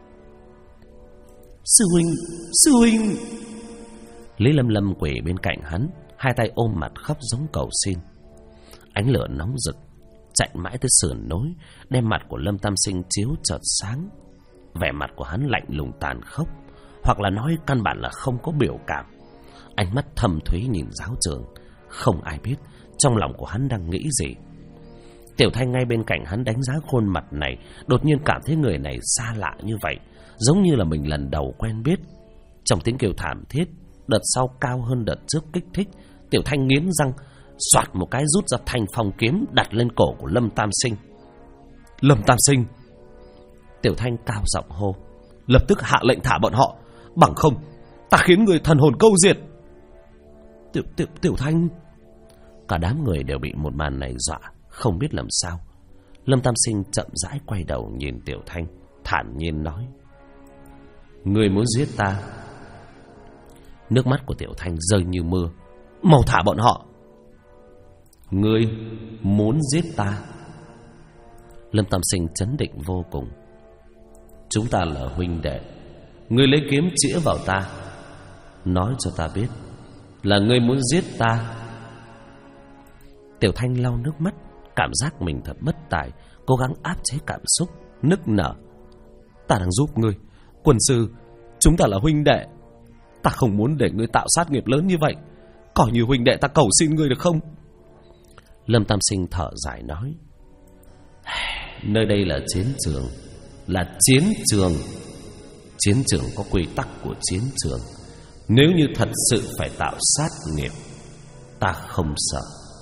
Speaker 3: Sư huynh!
Speaker 1: Lý Lâm Lâm quỳ bên cạnh hắn, hai tay ôm mặt khóc giống cầu xin. Ánh lửa nóng rực chạy mãi tới sườn núi, đem mặt của Lâm Tam Sinh chiếu chợt sáng. Vẻ mặt của hắn lạnh lùng tàn khốc, hoặc là nói căn bản là không có biểu cảm. Ánh mắt thâm thúy nhìn giáo trường. Không ai biết trong lòng của hắn đang nghĩ gì. Tiểu Thanh ngay bên cạnh hắn đánh giá khuôn mặt này, đột nhiên cảm thấy người này xa lạ như vậy, giống như là mình lần đầu quen biết. Trong tiếng kêu thảm thiết, đợt sau cao hơn đợt trước kích thích, Tiểu Thanh nghiến răng, xoạt một cái rút ra thanh phong kiếm đặt lên cổ của Lâm Tam Sinh.
Speaker 2: Lâm Tam Sinh!
Speaker 1: Tiểu Thanh cao giọng hô.
Speaker 2: Lập tức hạ lệnh thả bọn họ, bằng không ta khiến người thần hồn câu diệt.
Speaker 1: Tiểu Thanh! Cả đám người đều bị một màn này dọa, không biết làm sao. Lâm Tam Sinh chậm rãi quay đầu nhìn Tiểu Thanh, thản nhiên nói: Ngươi muốn giết ta? Nước mắt của Tiểu Thanh rơi như mưa.
Speaker 2: Mau thả bọn họ!
Speaker 1: Ngươi muốn giết ta? Lâm Tam Sinh chấn định vô cùng. Chúng ta là huynh đệ. Ngươi lấy kiếm chĩa vào ta, nói cho ta biết là ngươi muốn giết ta. Tiểu Thanh lau nước mắt, cảm giác mình thật bất tài, cố gắng áp chế cảm xúc, nức nở.
Speaker 2: Ta đang giúp ngươi, quân sư. Chúng ta là huynh đệ. Ta không muốn để ngươi tạo sát nghiệp lớn như vậy. Coi như huynh đệ ta cầu xin ngươi được không?
Speaker 1: Lâm Tam Sinh thở dài nói: Nơi đây là chiến trường. Là chiến trường. Chiến trường có quy tắc của chiến trường. Nếu như thật sự phải tạo sát nghiệp, ta không sợ.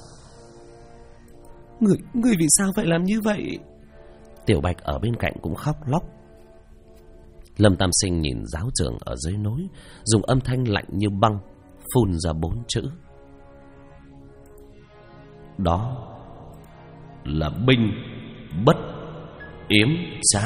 Speaker 3: Người vì sao phải làm như vậy?
Speaker 1: Tiểu Bạch ở bên cạnh cũng khóc lóc. Lâm Tam Sinh nhìn giáo trưởng ở dưới núi, dùng âm thanh lạnh như băng phun ra 4 chữ: Đó là binh bất yếm trá.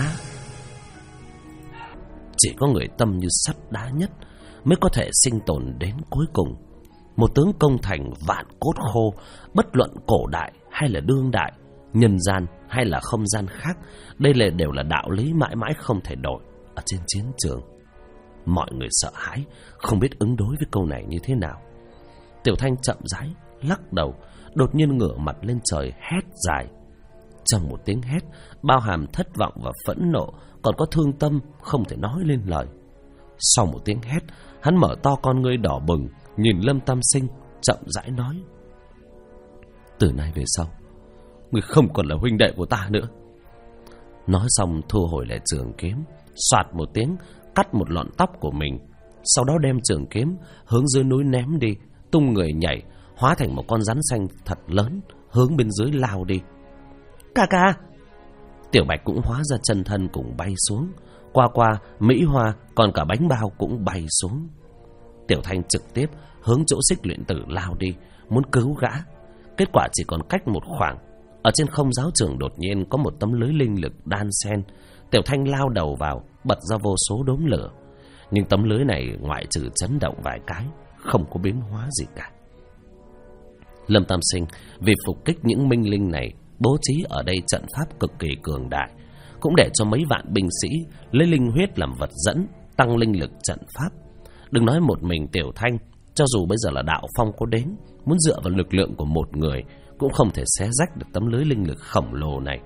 Speaker 1: Chỉ có người tâm như sắt đá nhất mới có thể sinh tồn đến cuối cùng. Một tướng công thành vạn cốt khô, bất luận cổ đại hay là đương đại, nhân gian hay là không gian khác, đây đều là đạo lý mãi mãi không thể đổi ở trên chiến trường. Mọi người sợ hãi, không biết ứng đối với câu này như thế nào. Tiểu Thanh chậm rãi lắc đầu, đột nhiên ngửa mặt lên trời hét dài. Trong một tiếng hét bao hàm thất vọng và phẫn nộ, còn có thương tâm không thể nói lên lời. Sau một tiếng hét, hắn mở to con ngươi đỏ bừng, nhìn Lâm Tam Sinh, chậm rãi nói: Từ nay về sau, ngươi không còn là huynh đệ của ta nữa. Nói xong thu hồi lại trường kiếm, xoạt một tiếng cắt một lọn tóc của mình, sau đó đem trường kiếm hướng dưới núi ném đi, tung người nhảy, hóa thành một con rắn xanh thật lớn, hướng bên dưới lao đi. Ca ca! Tiểu Bạch cũng hóa ra chân thân cùng bay xuống. Qua Mỹ Hoa còn cả bánh bao cũng bay xuống. Tiểu Thanh trực tiếp hướng chỗ Xích Luyện Tử lao đi, muốn cứu gã. Kết quả chỉ còn cách một khoảng. Ở trên không giáo trường đột nhiên có một tấm lưới linh lực đan xen. Tiểu Thanh lao đầu vào, bật ra vô số đốm lửa. Nhưng tấm lưới này ngoại trừ chấn động vài cái, không có biến hóa gì cả. Lâm Tam Sinh vì phục kích những minh linh này, bố trí ở đây trận pháp cực kỳ cường đại, cũng để cho mấy vạn binh sĩ lấy linh huyết làm vật dẫn, tăng linh lực trận pháp. Đừng nói một mình Tiểu Thanh, cho dù bây giờ là đạo phong có đến, muốn dựa vào lực lượng của một người cũng không thể xé rách được tấm lưới linh lực khổng lồ này.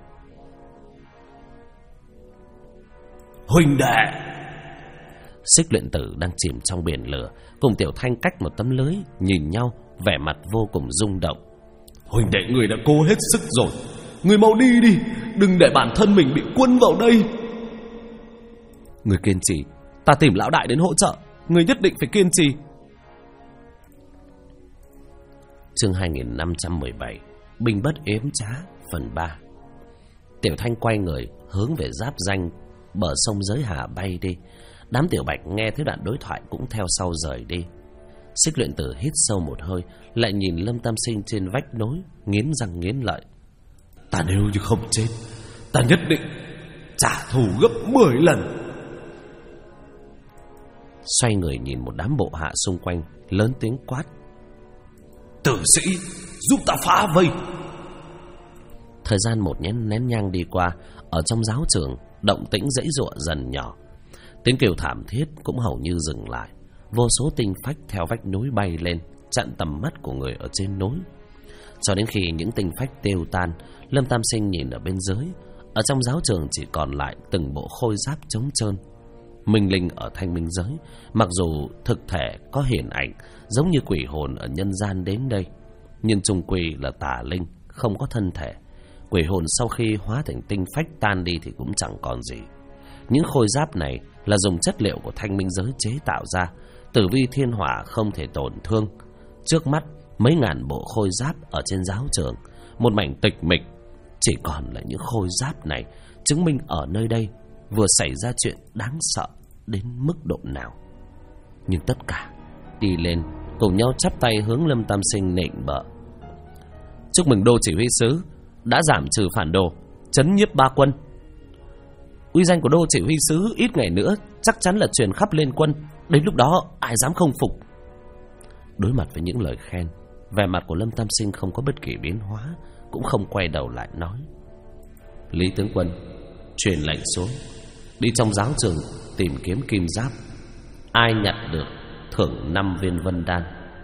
Speaker 1: Huynh đệ! Xích Luyện Tử đang chìm trong biển lửa, cùng Tiểu Thanh cách một tấm lưới, nhìn nhau, vẻ mặt vô cùng rung động.
Speaker 2: Huynh đệ, người đã cố hết sức rồi, người mau đi đi, đừng để bản thân mình bị cuốn vào đây.
Speaker 3: Người kiên trì, ta tìm lão đại đến hỗ trợ, người nhất định phải kiên trì.
Speaker 1: Chương 2517, Binh bất yếm trá, phần 3. Tiểu Thanh quay người hướng về giáp danh bờ sông Giới Hà bay đi. Đám Tiểu Bạch nghe thấy đoạn đối thoại cũng theo sau rời đi. Xích Luyện Tử hít sâu một hơi, lại nhìn Lâm Tam Sinh trên vách núi, nghiến răng nghiến lợi.
Speaker 2: Ta nếu như không chết, ta nhất định trả thù gấp 10 lần.
Speaker 1: Xoay người nhìn một đám bộ hạ xung quanh, lớn tiếng quát:
Speaker 2: Tử sĩ, giúp ta phá vây.
Speaker 1: Thời gian một nén nhang đi qua, ở trong giáo trường động tĩnh dãy giụa dần nhỏ, tiếng kêu thảm thiết cũng hầu như dừng lại. Vô số tinh phách theo vách núi bay lên, chặn tầm mắt của người ở trên núi. Cho đến khi những tinh phách tiêu tan, Lâm Tam Sinh nhìn ở bên dưới, ở trong giáo trường chỉ còn lại từng bộ khôi giáp trống trơn. Minh linh ở Thanh Minh giới, mặc dù thực thể có hiển ảnh giống như quỷ hồn ở nhân gian đến đây, nhưng chung quy là tà linh, không có thân thể. Quỷ hồn sau khi hóa thành tinh phách tan đi thì cũng chẳng còn gì. Những khôi giáp này là dùng chất liệu của Thanh Minh giới chế tạo ra, tử vi thiên hỏa không thể tổn thương. Trước mắt mấy ngàn bộ khôi giáp ở trên giáo trường, một mảnh tịch mịch, chỉ còn là những khôi giáp này chứng minh ở nơi đây vừa xảy ra chuyện đáng sợ đến mức độ nào. Nhưng tất cả đi lên cùng nhau chắp tay hướng Lâm Tam Sinh nịnh bợ. Chúc mừng Đô chỉ huy sứ đã giảm trừ phản đồ, trấn nhiếp ba quân. Uy danh của Đô chỉ huy sứ ít ngày nữa chắc chắn là truyền khắp lên quân, đến lúc đó ai dám không phục. Đối mặt với những lời khen, vẻ mặt của Lâm Tam Sinh không có bất kỳ biến hóa, cũng không quay đầu lại nói: Lý tướng quân, truyền lệnh xuống, đi trong giáo trường tìm kiếm kim giáp, ai nhặt được thưởng 5 viên vân đan.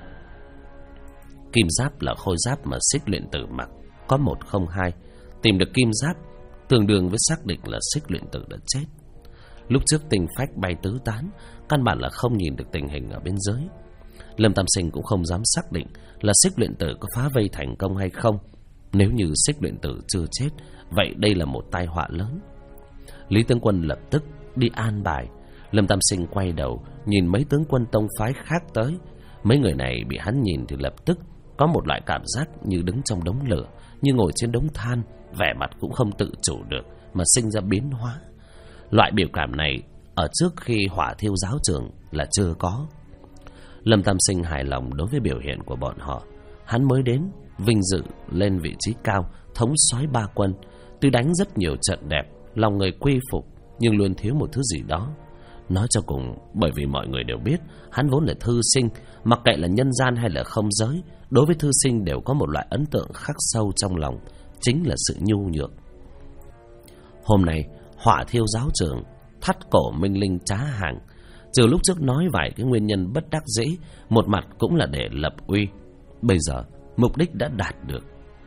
Speaker 1: Kim giáp là khôi giáp mà Xích Luyện Tử mặc, có 102. Tìm được kim giáp tương đương với xác định là Xích Luyện Tử đã chết. Lúc trước tinh phách bay tứ tán, căn bản là không nhìn được tình hình ở bên dưới. Lâm Tam Sinh cũng không dám xác định là Xích Luyện Tử có phá vây thành công hay không. Nếu như Xích Luyện Tử chưa chết, vậy đây là một tai họa lớn. Lý tướng quân lập tức đi an bài. Lâm Tam Sinh quay đầu nhìn mấy tướng quân tông phái khác tới. Mấy người này bị hắn nhìn thì lập tức có một loại cảm giác như đứng trong đống lửa, như ngồi trên đống than, vẻ mặt cũng không tự chủ được mà sinh ra biến hóa. Loại biểu cảm này ở trước khi hỏa thiêu giáo trường là chưa có. Lâm Tam Sinh hài lòng đối với biểu hiện của bọn họ. Hắn mới đến vinh dự lên vị trí cao, thống soái ba quân, tuy đánh rất nhiều trận đẹp, lòng người quy phục, nhưng luôn thiếu một thứ gì đó. Nói cho cùng, bởi vì mọi người đều biết hắn vốn là thư sinh, mặc kệ là nhân gian hay là không giới, đối với thư sinh đều có một loại ấn tượng khắc sâu trong lòng, chính là sự nhu nhược. Hôm nay hỏa thiêu giáo trường, thắt cổ Minh linh trá hàng, trừ lúc trước nói vài cái nguyên nhân bất đắc dĩ, một mặt cũng là để lập uy. Bây giờ mục đích đã đạt được.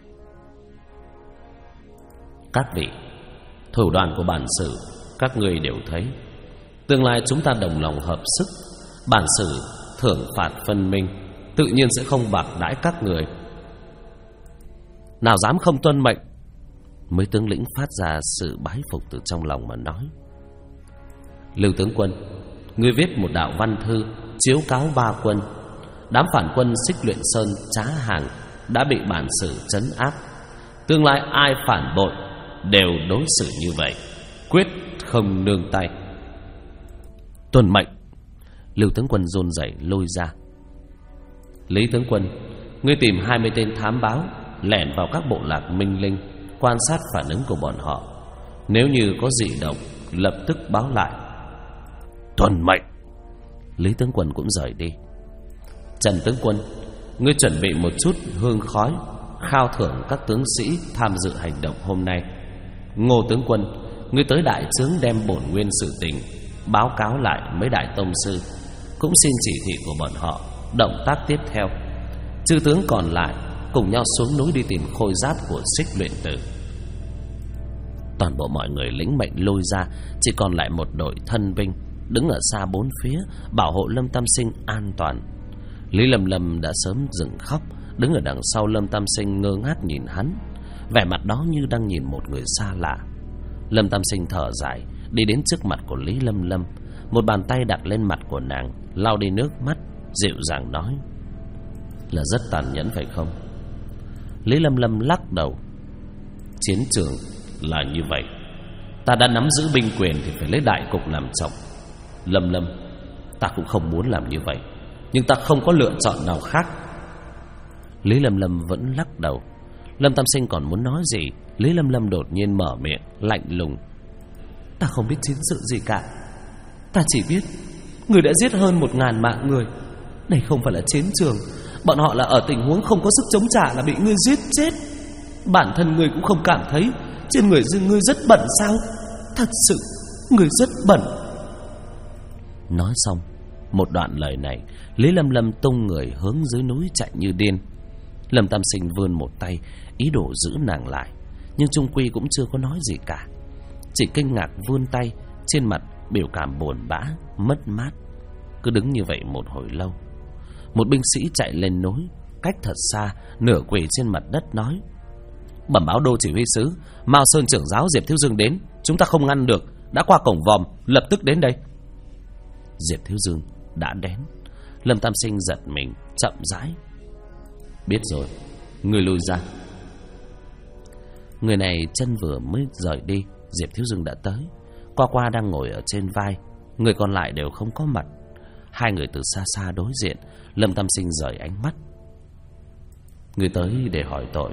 Speaker 1: Các vị, thủ đoạn của bản sử các người đều thấy. Tương lai chúng ta đồng lòng hợp sức, bản sử thưởng phạt phân minh, tự nhiên sẽ không bạc đãi các người. Nào dám không tuân mệnh? Mấy tướng lĩnh phát ra sự bái phục từ trong lòng mà nói. Lưu tướng quân, ngươi viết một đạo văn thư chiếu cáo ba quân. Đám phản quân Xích Luyện Sơn trá hàng đã bị bản sử trấn áp. Tương lai ai phản bội đều đối xử như vậy, quyết không nương tay. Tuân mệnh. Lưu tướng quân run rẩy lôi ra. Lý tướng quân, ngươi tìm 20 tên thám báo, lẻn vào các bộ lạc Minh linh, quan sát phản ứng của bọn họ. Nếu như có dị động, lập tức báo lại. Tuân mệnh. Lý tướng quân cũng rời đi. Trần tướng quân, ngươi chuẩn bị một chút hương khói, khao thưởng các tướng sĩ tham dự hành động hôm nay. Ngô tướng quân, ngươi tới đại trướng đem bổn nguyên sự tình báo cáo lại mấy đại tông sư, cũng xin chỉ thị của bọn họ động tác tiếp theo. Chư tướng còn lại cùng nhau xuống núi đi tìm khôi giáp của Xích Luyện Tử. Toàn bộ mọi người lĩnh mệnh lôi ra, chỉ còn lại một đội thân binh đứng ở xa bốn phía bảo hộ Lâm Tam Sinh an toàn. Lý Lâm Lâm đã sớm dừng khóc, đứng ở đằng sau Lâm Tam Sinh ngơ ngác nhìn hắn, vẻ mặt đó như đang nhìn một người xa lạ. Lâm Tam Sinh thở dài đi đến trước mặt của Lý Lâm Lâm, một bàn tay đặt lên mặt của nàng, lau đi nước mắt, dịu dàng nói: Là rất tàn nhẫn phải không? Lý Lâm Lâm lắc đầu. Chiến trường là như vậy, ta đã nắm giữ binh quyền thì phải lấy đại cục làm trọng. Lâm Lâm, ta cũng không muốn làm như vậy, nhưng ta không có lựa chọn nào khác. Lý Lâm Lâm vẫn lắc đầu. Lâm Tam Sinh còn muốn nói gì, Lý Lâm Lâm đột nhiên mở miệng lạnh lùng: Ta không biết chiến sự gì cả. Ta chỉ biết người đã giết hơn 1000 mạng người. Đây không phải là chiến trường. Bọn họ là ở tình huống không có sức chống trả là bị ngươi giết chết. Bản thân ngươi cũng không cảm thấy trên người ngươi rất bẩn sao? Thật sự ngươi rất bẩn. Nói xong một đoạn lời này, Lý Lâm Lâm tung người hướng dưới núi chạy như điên. Lâm Tam Sinh vươn một tay ý đồ giữ nàng lại, nhưng chung quy cũng chưa có nói gì cả, chỉ kinh ngạc vươn tay, trên mặt biểu cảm buồn bã, mất mát. Cứ đứng như vậy một hồi lâu, một binh sĩ chạy lên núi, cách thật xa, nửa quỳ trên mặt đất nói: bẩm báo đô chỉ huy sứ, Mao Sơn trưởng giáo Diệp Thiếu Dương đến, chúng ta không ngăn được, đã qua cổng vòm, lập tức đến đây. Diệp Thiếu Dương đã đến. Lâm Tam Sinh giật mình, chậm rãi: biết rồi, người lùi ra. Người này chân vừa mới rời đi, Diệp Thiếu Dương đã tới. Qua Qua đang ngồi ở trên vai, người còn lại đều không có mặt. Hai người từ xa xa đối diện. Lâm Tam Sinh rời ánh mắt: người tới để hỏi tội.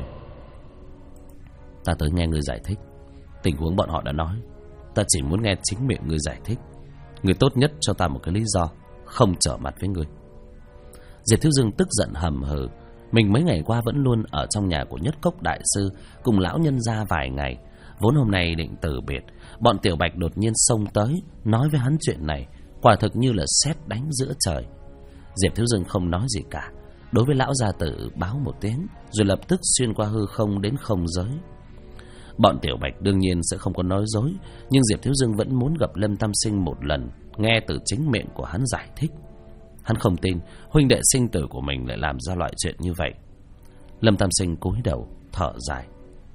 Speaker 1: Ta tới nghe người giải thích. Tình huống bọn họ đã nói, ta chỉ muốn nghe chính miệng người giải thích. Người tốt nhất cho ta một cái lý do không trở mặt với người. Diệp Thiếu Dương tức giận hầm hừ. Mình mấy ngày qua vẫn luôn ở trong nhà của Nhất Cốc đại sư, cùng lão nhân gia vài ngày. Vốn hôm nay định từ biệt, bọn Tiểu Bạch đột nhiên xông tới, nói với hắn chuyện này, quả thực như là sét đánh giữa trời. Diệp Thiếu Dương không nói gì cả, đối với lão gia tử báo một tiếng, rồi lập tức xuyên qua hư không đến không giới. Bọn Tiểu Bạch đương nhiên sẽ không có nói dối, nhưng Diệp Thiếu Dương vẫn muốn gặp Lâm Tam Sinh một lần, nghe từ chính miệng của hắn giải thích. Hắn không tin huynh đệ sinh tử của mình lại làm ra loại chuyện như vậy. Lâm Tam Sinh cúi đầu thở dài: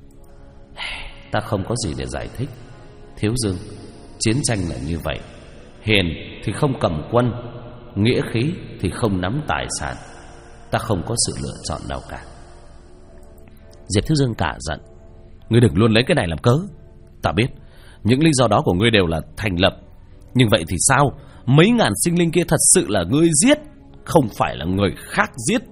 Speaker 1: ta không có gì để giải thích. Thiếu Dương, chiến tranh là như vậy, hiền thì không cầm quân, nghĩa khí thì không nắm tài sản. Ta không có sự lựa chọn nào cả. Diệp Thiếu Dương cả giận: ngươi đừng luôn lấy cái này làm cớ. Ta biết những lý do đó của ngươi đều là thành lập, nhưng vậy thì sao? Mấy ngàn sinh linh kia thật sự là ngươi giết, không phải là người khác giết.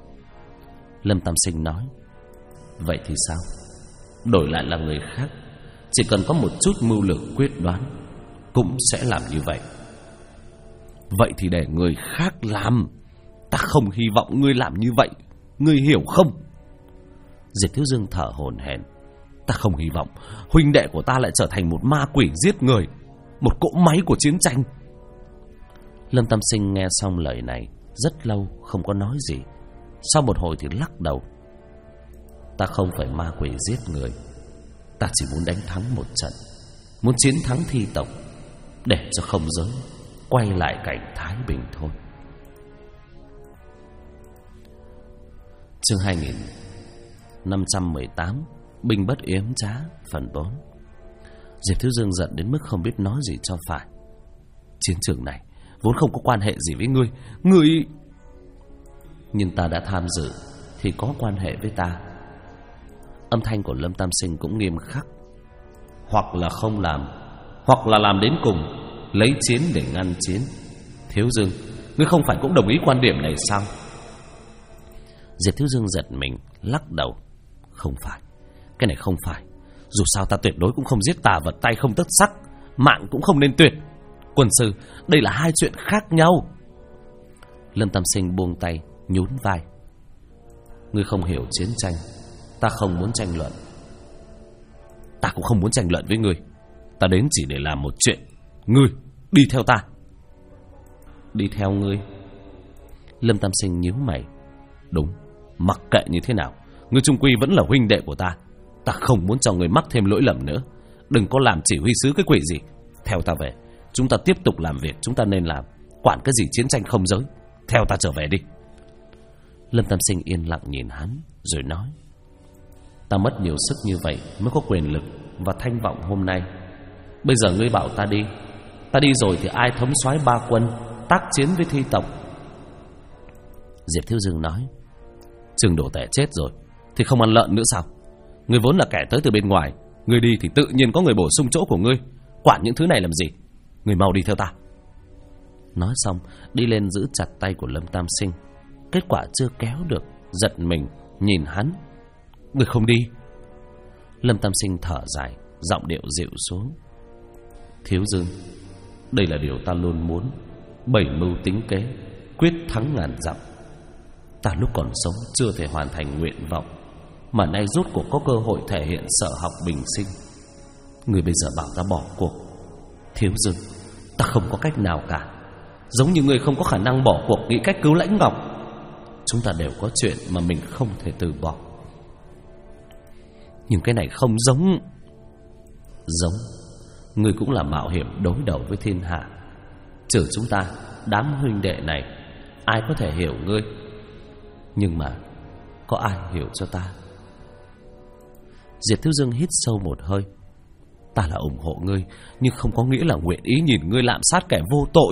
Speaker 1: Lâm Tam Sinh nói: vậy thì sao? Đổi lại là người khác, chỉ cần có một chút mưu lược quyết đoán cũng sẽ làm như vậy. Vậy thì để người khác làm. Ta không hy vọng ngươi làm như vậy, ngươi hiểu không? Diệp Thiếu Dương thở hổn hển: ta không hy vọng huynh đệ của ta lại trở thành một ma quỷ giết người, một cỗ máy của chiến tranh. Lâm Tam Sinh nghe xong lời này, rất lâu không có nói gì. Sau một hồi thì lắc đầu: ta không phải ma quỷ giết người, ta chỉ muốn đánh thắng một trận, muốn chiến thắng thi tộc, để cho không giới quay lại cảnh thái bình thôi. Chương 2518 Binh bất yếm trá phần 4. Diệp Thiếu Dương giận đến mức không biết nói gì cho phải. Chiến trường này vốn không có quan hệ gì với ngươi. Nhưng ta đã tham dự thì có quan hệ với ta. Âm thanh của Lâm Tam Sinh cũng nghiêm khắc: hoặc là không làm, hoặc là làm đến cùng, lấy chiến để ngăn chiến. Thiếu Dương, ngươi không phải cũng đồng ý quan điểm này sao? Diệp Thiếu Dương giật mình, lắc đầu: không phải, cái này không phải. Dù sao ta tuyệt đối cũng không giết tà vật tay không tất sắc, mạng cũng không nên tuyệt. Quân sư, đây là hai chuyện khác nhau. Lâm Tam Sinh buông tay, nhún vai: ngươi không hiểu chiến tranh, ta không muốn tranh luận. Ta cũng không muốn tranh luận với ngươi. Ta đến chỉ để làm một chuyện. Ngươi đi theo ta. Đi theo ngươi? Lâm Tam Sinh nhíu mày: đúng, mặc kệ như thế nào, ngươi chung quy vẫn là huynh đệ của ta. Ta không muốn cho ngươi mắc thêm lỗi lầm nữa. Đừng có làm chỉ huy sứ cái quỷ gì. Theo ta về, chúng ta tiếp tục làm việc chúng ta nên làm. Quản cái gì chiến tranh không giới. Theo ta trở về đi. Lâm Tam Sinh yên lặng nhìn hắn, rồi nói: ta mất nhiều sức như vậy mới có quyền lực và thanh vọng hôm nay. Bây giờ ngươi bảo ta đi, ta đi rồi thì ai thống soái ba quân, tác chiến với thi tộc? Diệp Thiếu Dương nói: Trừng Đồ Tể chết rồi thì không ăn lợn nữa sao? Ngươi vốn là kẻ tới từ bên ngoài, ngươi đi thì tự nhiên có người bổ sung chỗ của ngươi. Quản những thứ này làm gì? Ngươi mau đi theo ta. Nói xong đi lên giữ chặt tay của Lâm Tam Sinh. Kết quả chưa kéo được, giật mình nhìn hắn: ngươi không đi? Lâm Tam Sinh thở dài, giọng điệu dịu xuống: Thiếu Dương, đây là điều ta luôn muốn. Bảy mưu tính kế, quyết thắng ngàn dặm. Ta lúc còn sống chưa thể hoàn thành nguyện vọng, mà nay rốt cuộc có cơ hội thể hiện sở học bình sinh. Người bây giờ bảo ta bỏ cuộc. Thiếu Dương, ta không có cách nào cả. Giống như người không có khả năng bỏ cuộc nghĩ cách cứu Lãnh Ngọc. Chúng ta đều có chuyện mà mình không thể từ bỏ. Nhưng cái này không giống. Ngươi cũng là mạo hiểm đối đầu với thiên hạ. Trừ chúng ta, đám huynh đệ này, ai có thể hiểu ngươi? Nhưng mà có ai hiểu cho ta? Diệp Thiếu Dương hít sâu một hơi. Ta là ủng hộ ngươi, nhưng không có nghĩa là nguyện ý nhìn ngươi lạm sát kẻ vô tội.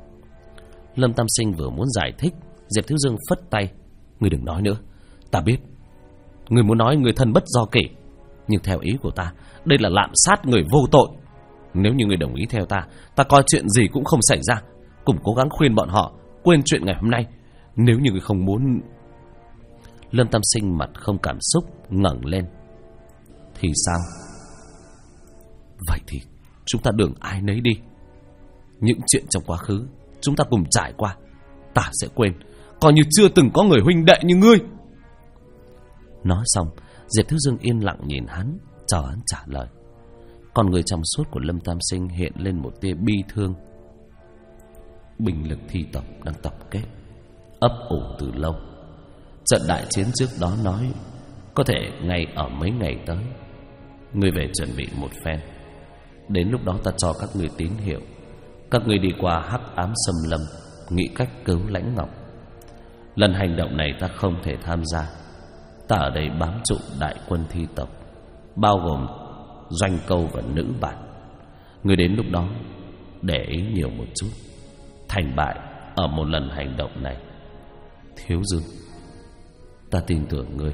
Speaker 1: Lâm Tam Sinh vừa muốn giải thích, Diệp Thiếu Dương phất tay. Ngươi đừng nói nữa. Ta biết ngươi muốn nói người thân bất do kỷ, nhưng theo ý của ta, đây là lạm sát người vô tội. Nếu như ngươi đồng ý theo ta, ta coi chuyện gì cũng không xảy ra, cùng cố gắng khuyên bọn họ quên chuyện ngày hôm nay. Nếu như ngươi không muốn... Lâm Tam Sinh mặt không cảm xúc, ngẩng lên. Thì sao? Vậy thì chúng ta đường ai nấy đi. Những chuyện trong quá khứ chúng ta cùng trải qua, ta sẽ quên, coi như chưa từng có người huynh đệ như ngươi. Nói xong, Diệp Thiếu Dương yên lặng nhìn hắn, chờ hắn trả lời. Còn người trong suốt của Lâm Tam Sinh hiện lên một tia bi thương. Binh lực thi tộc đang tập kết, ấp ủ từ lâu. Trận đại chiến trước đó nói có thể ngay ở mấy ngày tới. Ngươi về chuẩn bị một phen. Đến lúc đó ta cho các ngươi tín hiệu. Các ngươi đi qua hắc ám xâm lâm, nghĩ cách cứu Lãnh Ngọc. Lần hành động này ta không thể tham gia. Ta ở đây bám trụ đại quân thi tộc, bao gồm Doanh Câu và Nữ Bản. Ngươi đến lúc đó để ý nhiều một chút. Thành bại ở một lần hành động này, Thiếu Dương, ta tin tưởng ngươi.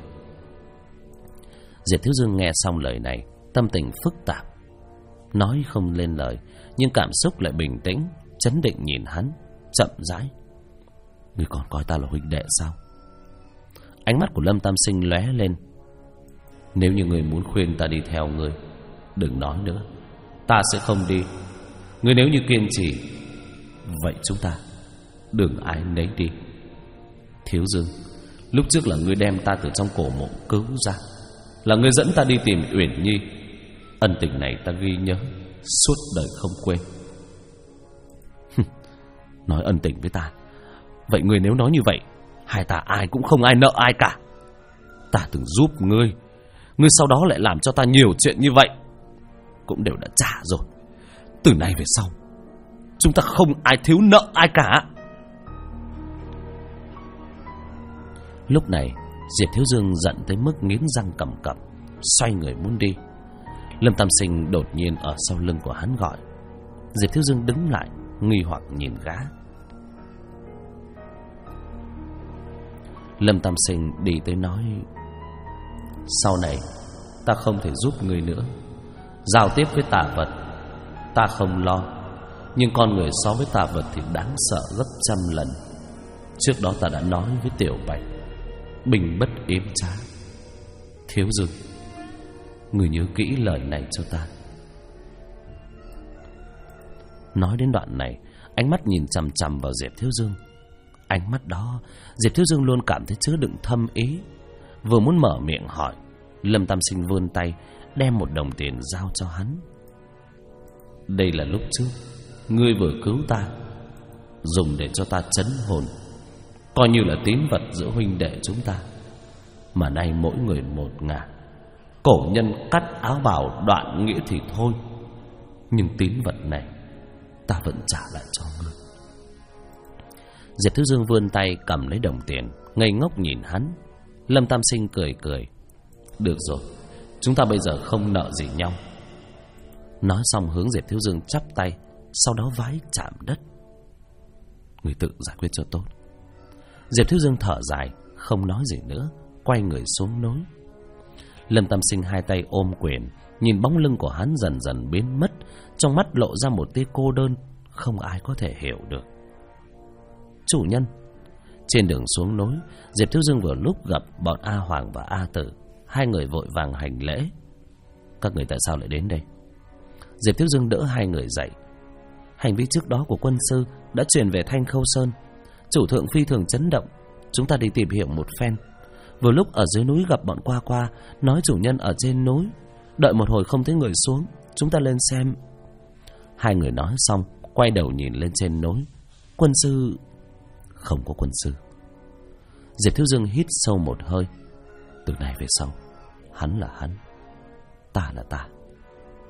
Speaker 1: Diệp Thiếu Dương nghe xong lời này, tâm tình phức tạp, nói không lên lời, nhưng cảm xúc lại bình tĩnh, chấn định nhìn hắn, chậm rãi. Ngươi còn coi ta là huynh đệ sao? Ánh mắt của Lâm Tam Sinh lóe lên. Nếu như ngươi muốn khuyên ta đi theo ngươi, đừng nói nữa, ta sẽ không đi. Ngươi nếu như kiên trì, vậy chúng ta đường ai nấy đi. Thiếu Dương, lúc trước là ngươi đem ta từ trong cổ mộ cứu ra, là ngươi dẫn ta đi tìm Uyển Nhi. Ân tình này ta ghi nhớ suốt đời không quên. Nói ân tình với ta, vậy ngươi nếu nói như vậy, hai ta ai cũng không ai nợ ai cả. Ta từng giúp ngươi, ngươi sau đó lại làm cho ta nhiều chuyện như vậy, cũng đều đã trả rồi. Từ nay về sau, chúng ta không ai thiếu nợ ai cả. Lúc này Diệp Thiếu Dương giận tới mức nghiến răng cầm cập, xoay người muốn đi. Lâm Tam Sinh đột nhiên ở sau lưng của hắn gọi. Diệp Thiếu Dương đứng lại, nghi hoặc nhìn gã. Lâm Tam Sinh đi tới nói: sau này ta không thể giúp ngươi nữa. Giao tiếp với tà vật ta không lo, nhưng con người so với tà vật thì đáng sợ gấp trăm lần. Trước đó ta đã nói với Tiểu Bạch, bình bất yếm trá. Thiếu Dương, người nhớ kỹ lời này cho ta. Nói đến đoạn này, ánh mắt nhìn chằm chằm vào Diệp Thiếu Dương. Ánh mắt đó Diệp Thiếu Dương luôn cảm thấy chứa đựng thâm ý. Vừa muốn mở miệng hỏi, Lâm Tam Sinh vươn tay đem một đồng tiền giao cho hắn. Đây là lúc trước ngươi vừa cứu ta, dùng để cho ta trấn hồn, coi như là tín vật giữa huynh đệ chúng ta. Mà nay mỗi người 1.000. Cổ nhân cắt áo bào đoạn nghĩa thì thôi, nhưng tín vật này ta vẫn trả lại cho ngươi. Diệp Thiếu Dương vươn tay cầm lấy đồng tiền, ngây ngốc nhìn hắn. Lâm Tam Sinh cười cười. Được rồi, chúng ta bây giờ không nợ gì nhau. Nói xong hướng Diệp Thiếu Dương chắp tay, sau đó vái chạm đất. Người tự giải quyết cho tốt. Diệp Thiếu Dương thở dài, không nói gì nữa, quay người xuống núi. Lâm Tam Sinh hai tay ôm quyền, nhìn bóng lưng của hắn dần dần biến mất, trong mắt lộ ra một tia cô đơn, không ai có thể hiểu được. Chủ nhân. Trên đường xuống núi, Diệp Thiếu Dương vừa lúc gặp bọn A Hoàng và A Tử. Hai người vội vàng hành lễ. Các người tại sao lại đến đây? Diệp Thiếu Dương đỡ hai người dậy. Hành vi trước đó của quân sư đã truyền về Thanh Khâu Sơn. Chủ thượng phi thường chấn động. Chúng ta đi tìm hiểu một phen. Vừa lúc ở dưới núi gặp bọn Qua Qua, nói chủ nhân ở trên núi. Đợi một hồi không thấy người xuống, chúng ta lên xem. Hai người nói xong, quay đầu nhìn lên trên núi. Quân sư... Không có quân sư. Diệp Thiếu Dương hít sâu một hơi. Từ nay về sau, hắn là hắn, ta là ta.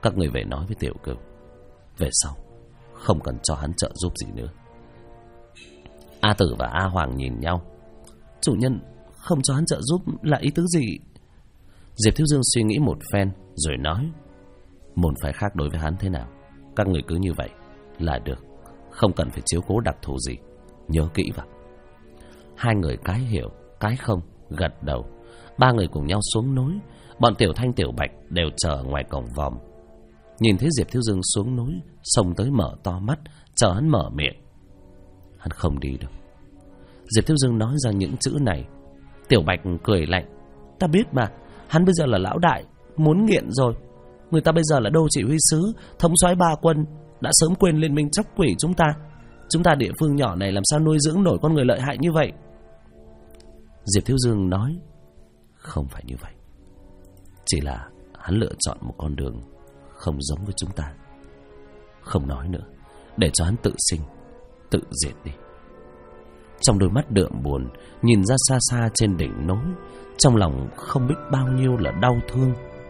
Speaker 1: Các người về nói với Tiểu Cửu, về sau không cần cho hắn trợ giúp gì nữa. A Tử và A Hoàng nhìn nhau.
Speaker 3: Chủ nhân không cho hắn trợ giúp là ý tứ gì?
Speaker 1: Diệp Thiếu Dương suy nghĩ một phen rồi nói, môn phái khác đối với hắn thế nào, các người cứ như vậy là được, không cần phải chiếu cố đặc thù gì, nhớ kỹ vào. Hai người cái hiểu cái không gật đầu. Ba người cùng nhau xuống núi. Bọn Tiểu Thanh Tiểu Bạch đều chờ ngoài cổng vòm. Nhìn thấy Diệp Thiếu Dương xuống núi, xông tới mở to mắt chờ hắn mở miệng. Hắn không đi đâu. Diệp Thiếu Dương nói ra những chữ này. Tiểu Bạch cười lạnh,
Speaker 3: ta biết mà, hắn bây giờ là lão đại, muốn nghiện rồi. Người ta bây giờ là đô chỉ huy sứ, thống soái ba quân, đã sớm quên liên minh chóc quỷ chúng ta. Chúng ta địa phương nhỏ này làm sao nuôi dưỡng nổi con người lợi hại như vậy?
Speaker 1: Diệp Thiếu Dương nói, không phải như vậy, chỉ là hắn lựa chọn một con đường không giống với chúng ta. Không nói nữa, để cho hắn tự sinh tự diệt đi. Trong đôi mắt đượm buồn nhìn ra xa xa trên đỉnh núi, trong lòng không biết bao nhiêu là đau thương.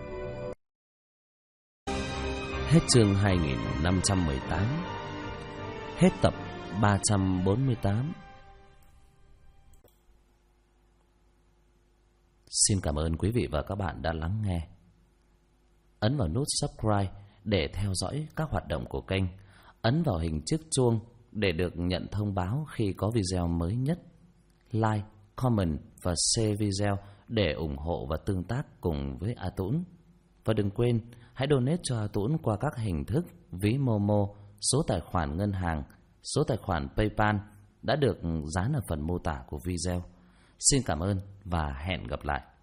Speaker 1: Hết chương 2518. Hết tập 348. Xin cảm ơn quý vị và các bạn đã lắng nghe. Ấn vào nút subscribe để theo dõi các hoạt động của kênh. Ấn vào hình chiếc chuông để được nhận thông báo khi có video mới nhất. Like, comment và share video để ủng hộ và tương tác cùng với A Tũng. Và đừng quên, hãy donate cho A Tũng qua các hình thức ví Momo, số tài khoản ngân hàng, số tài khoản PayPal đã được dán ở phần mô tả của video. Xin cảm ơn và hẹn gặp lại.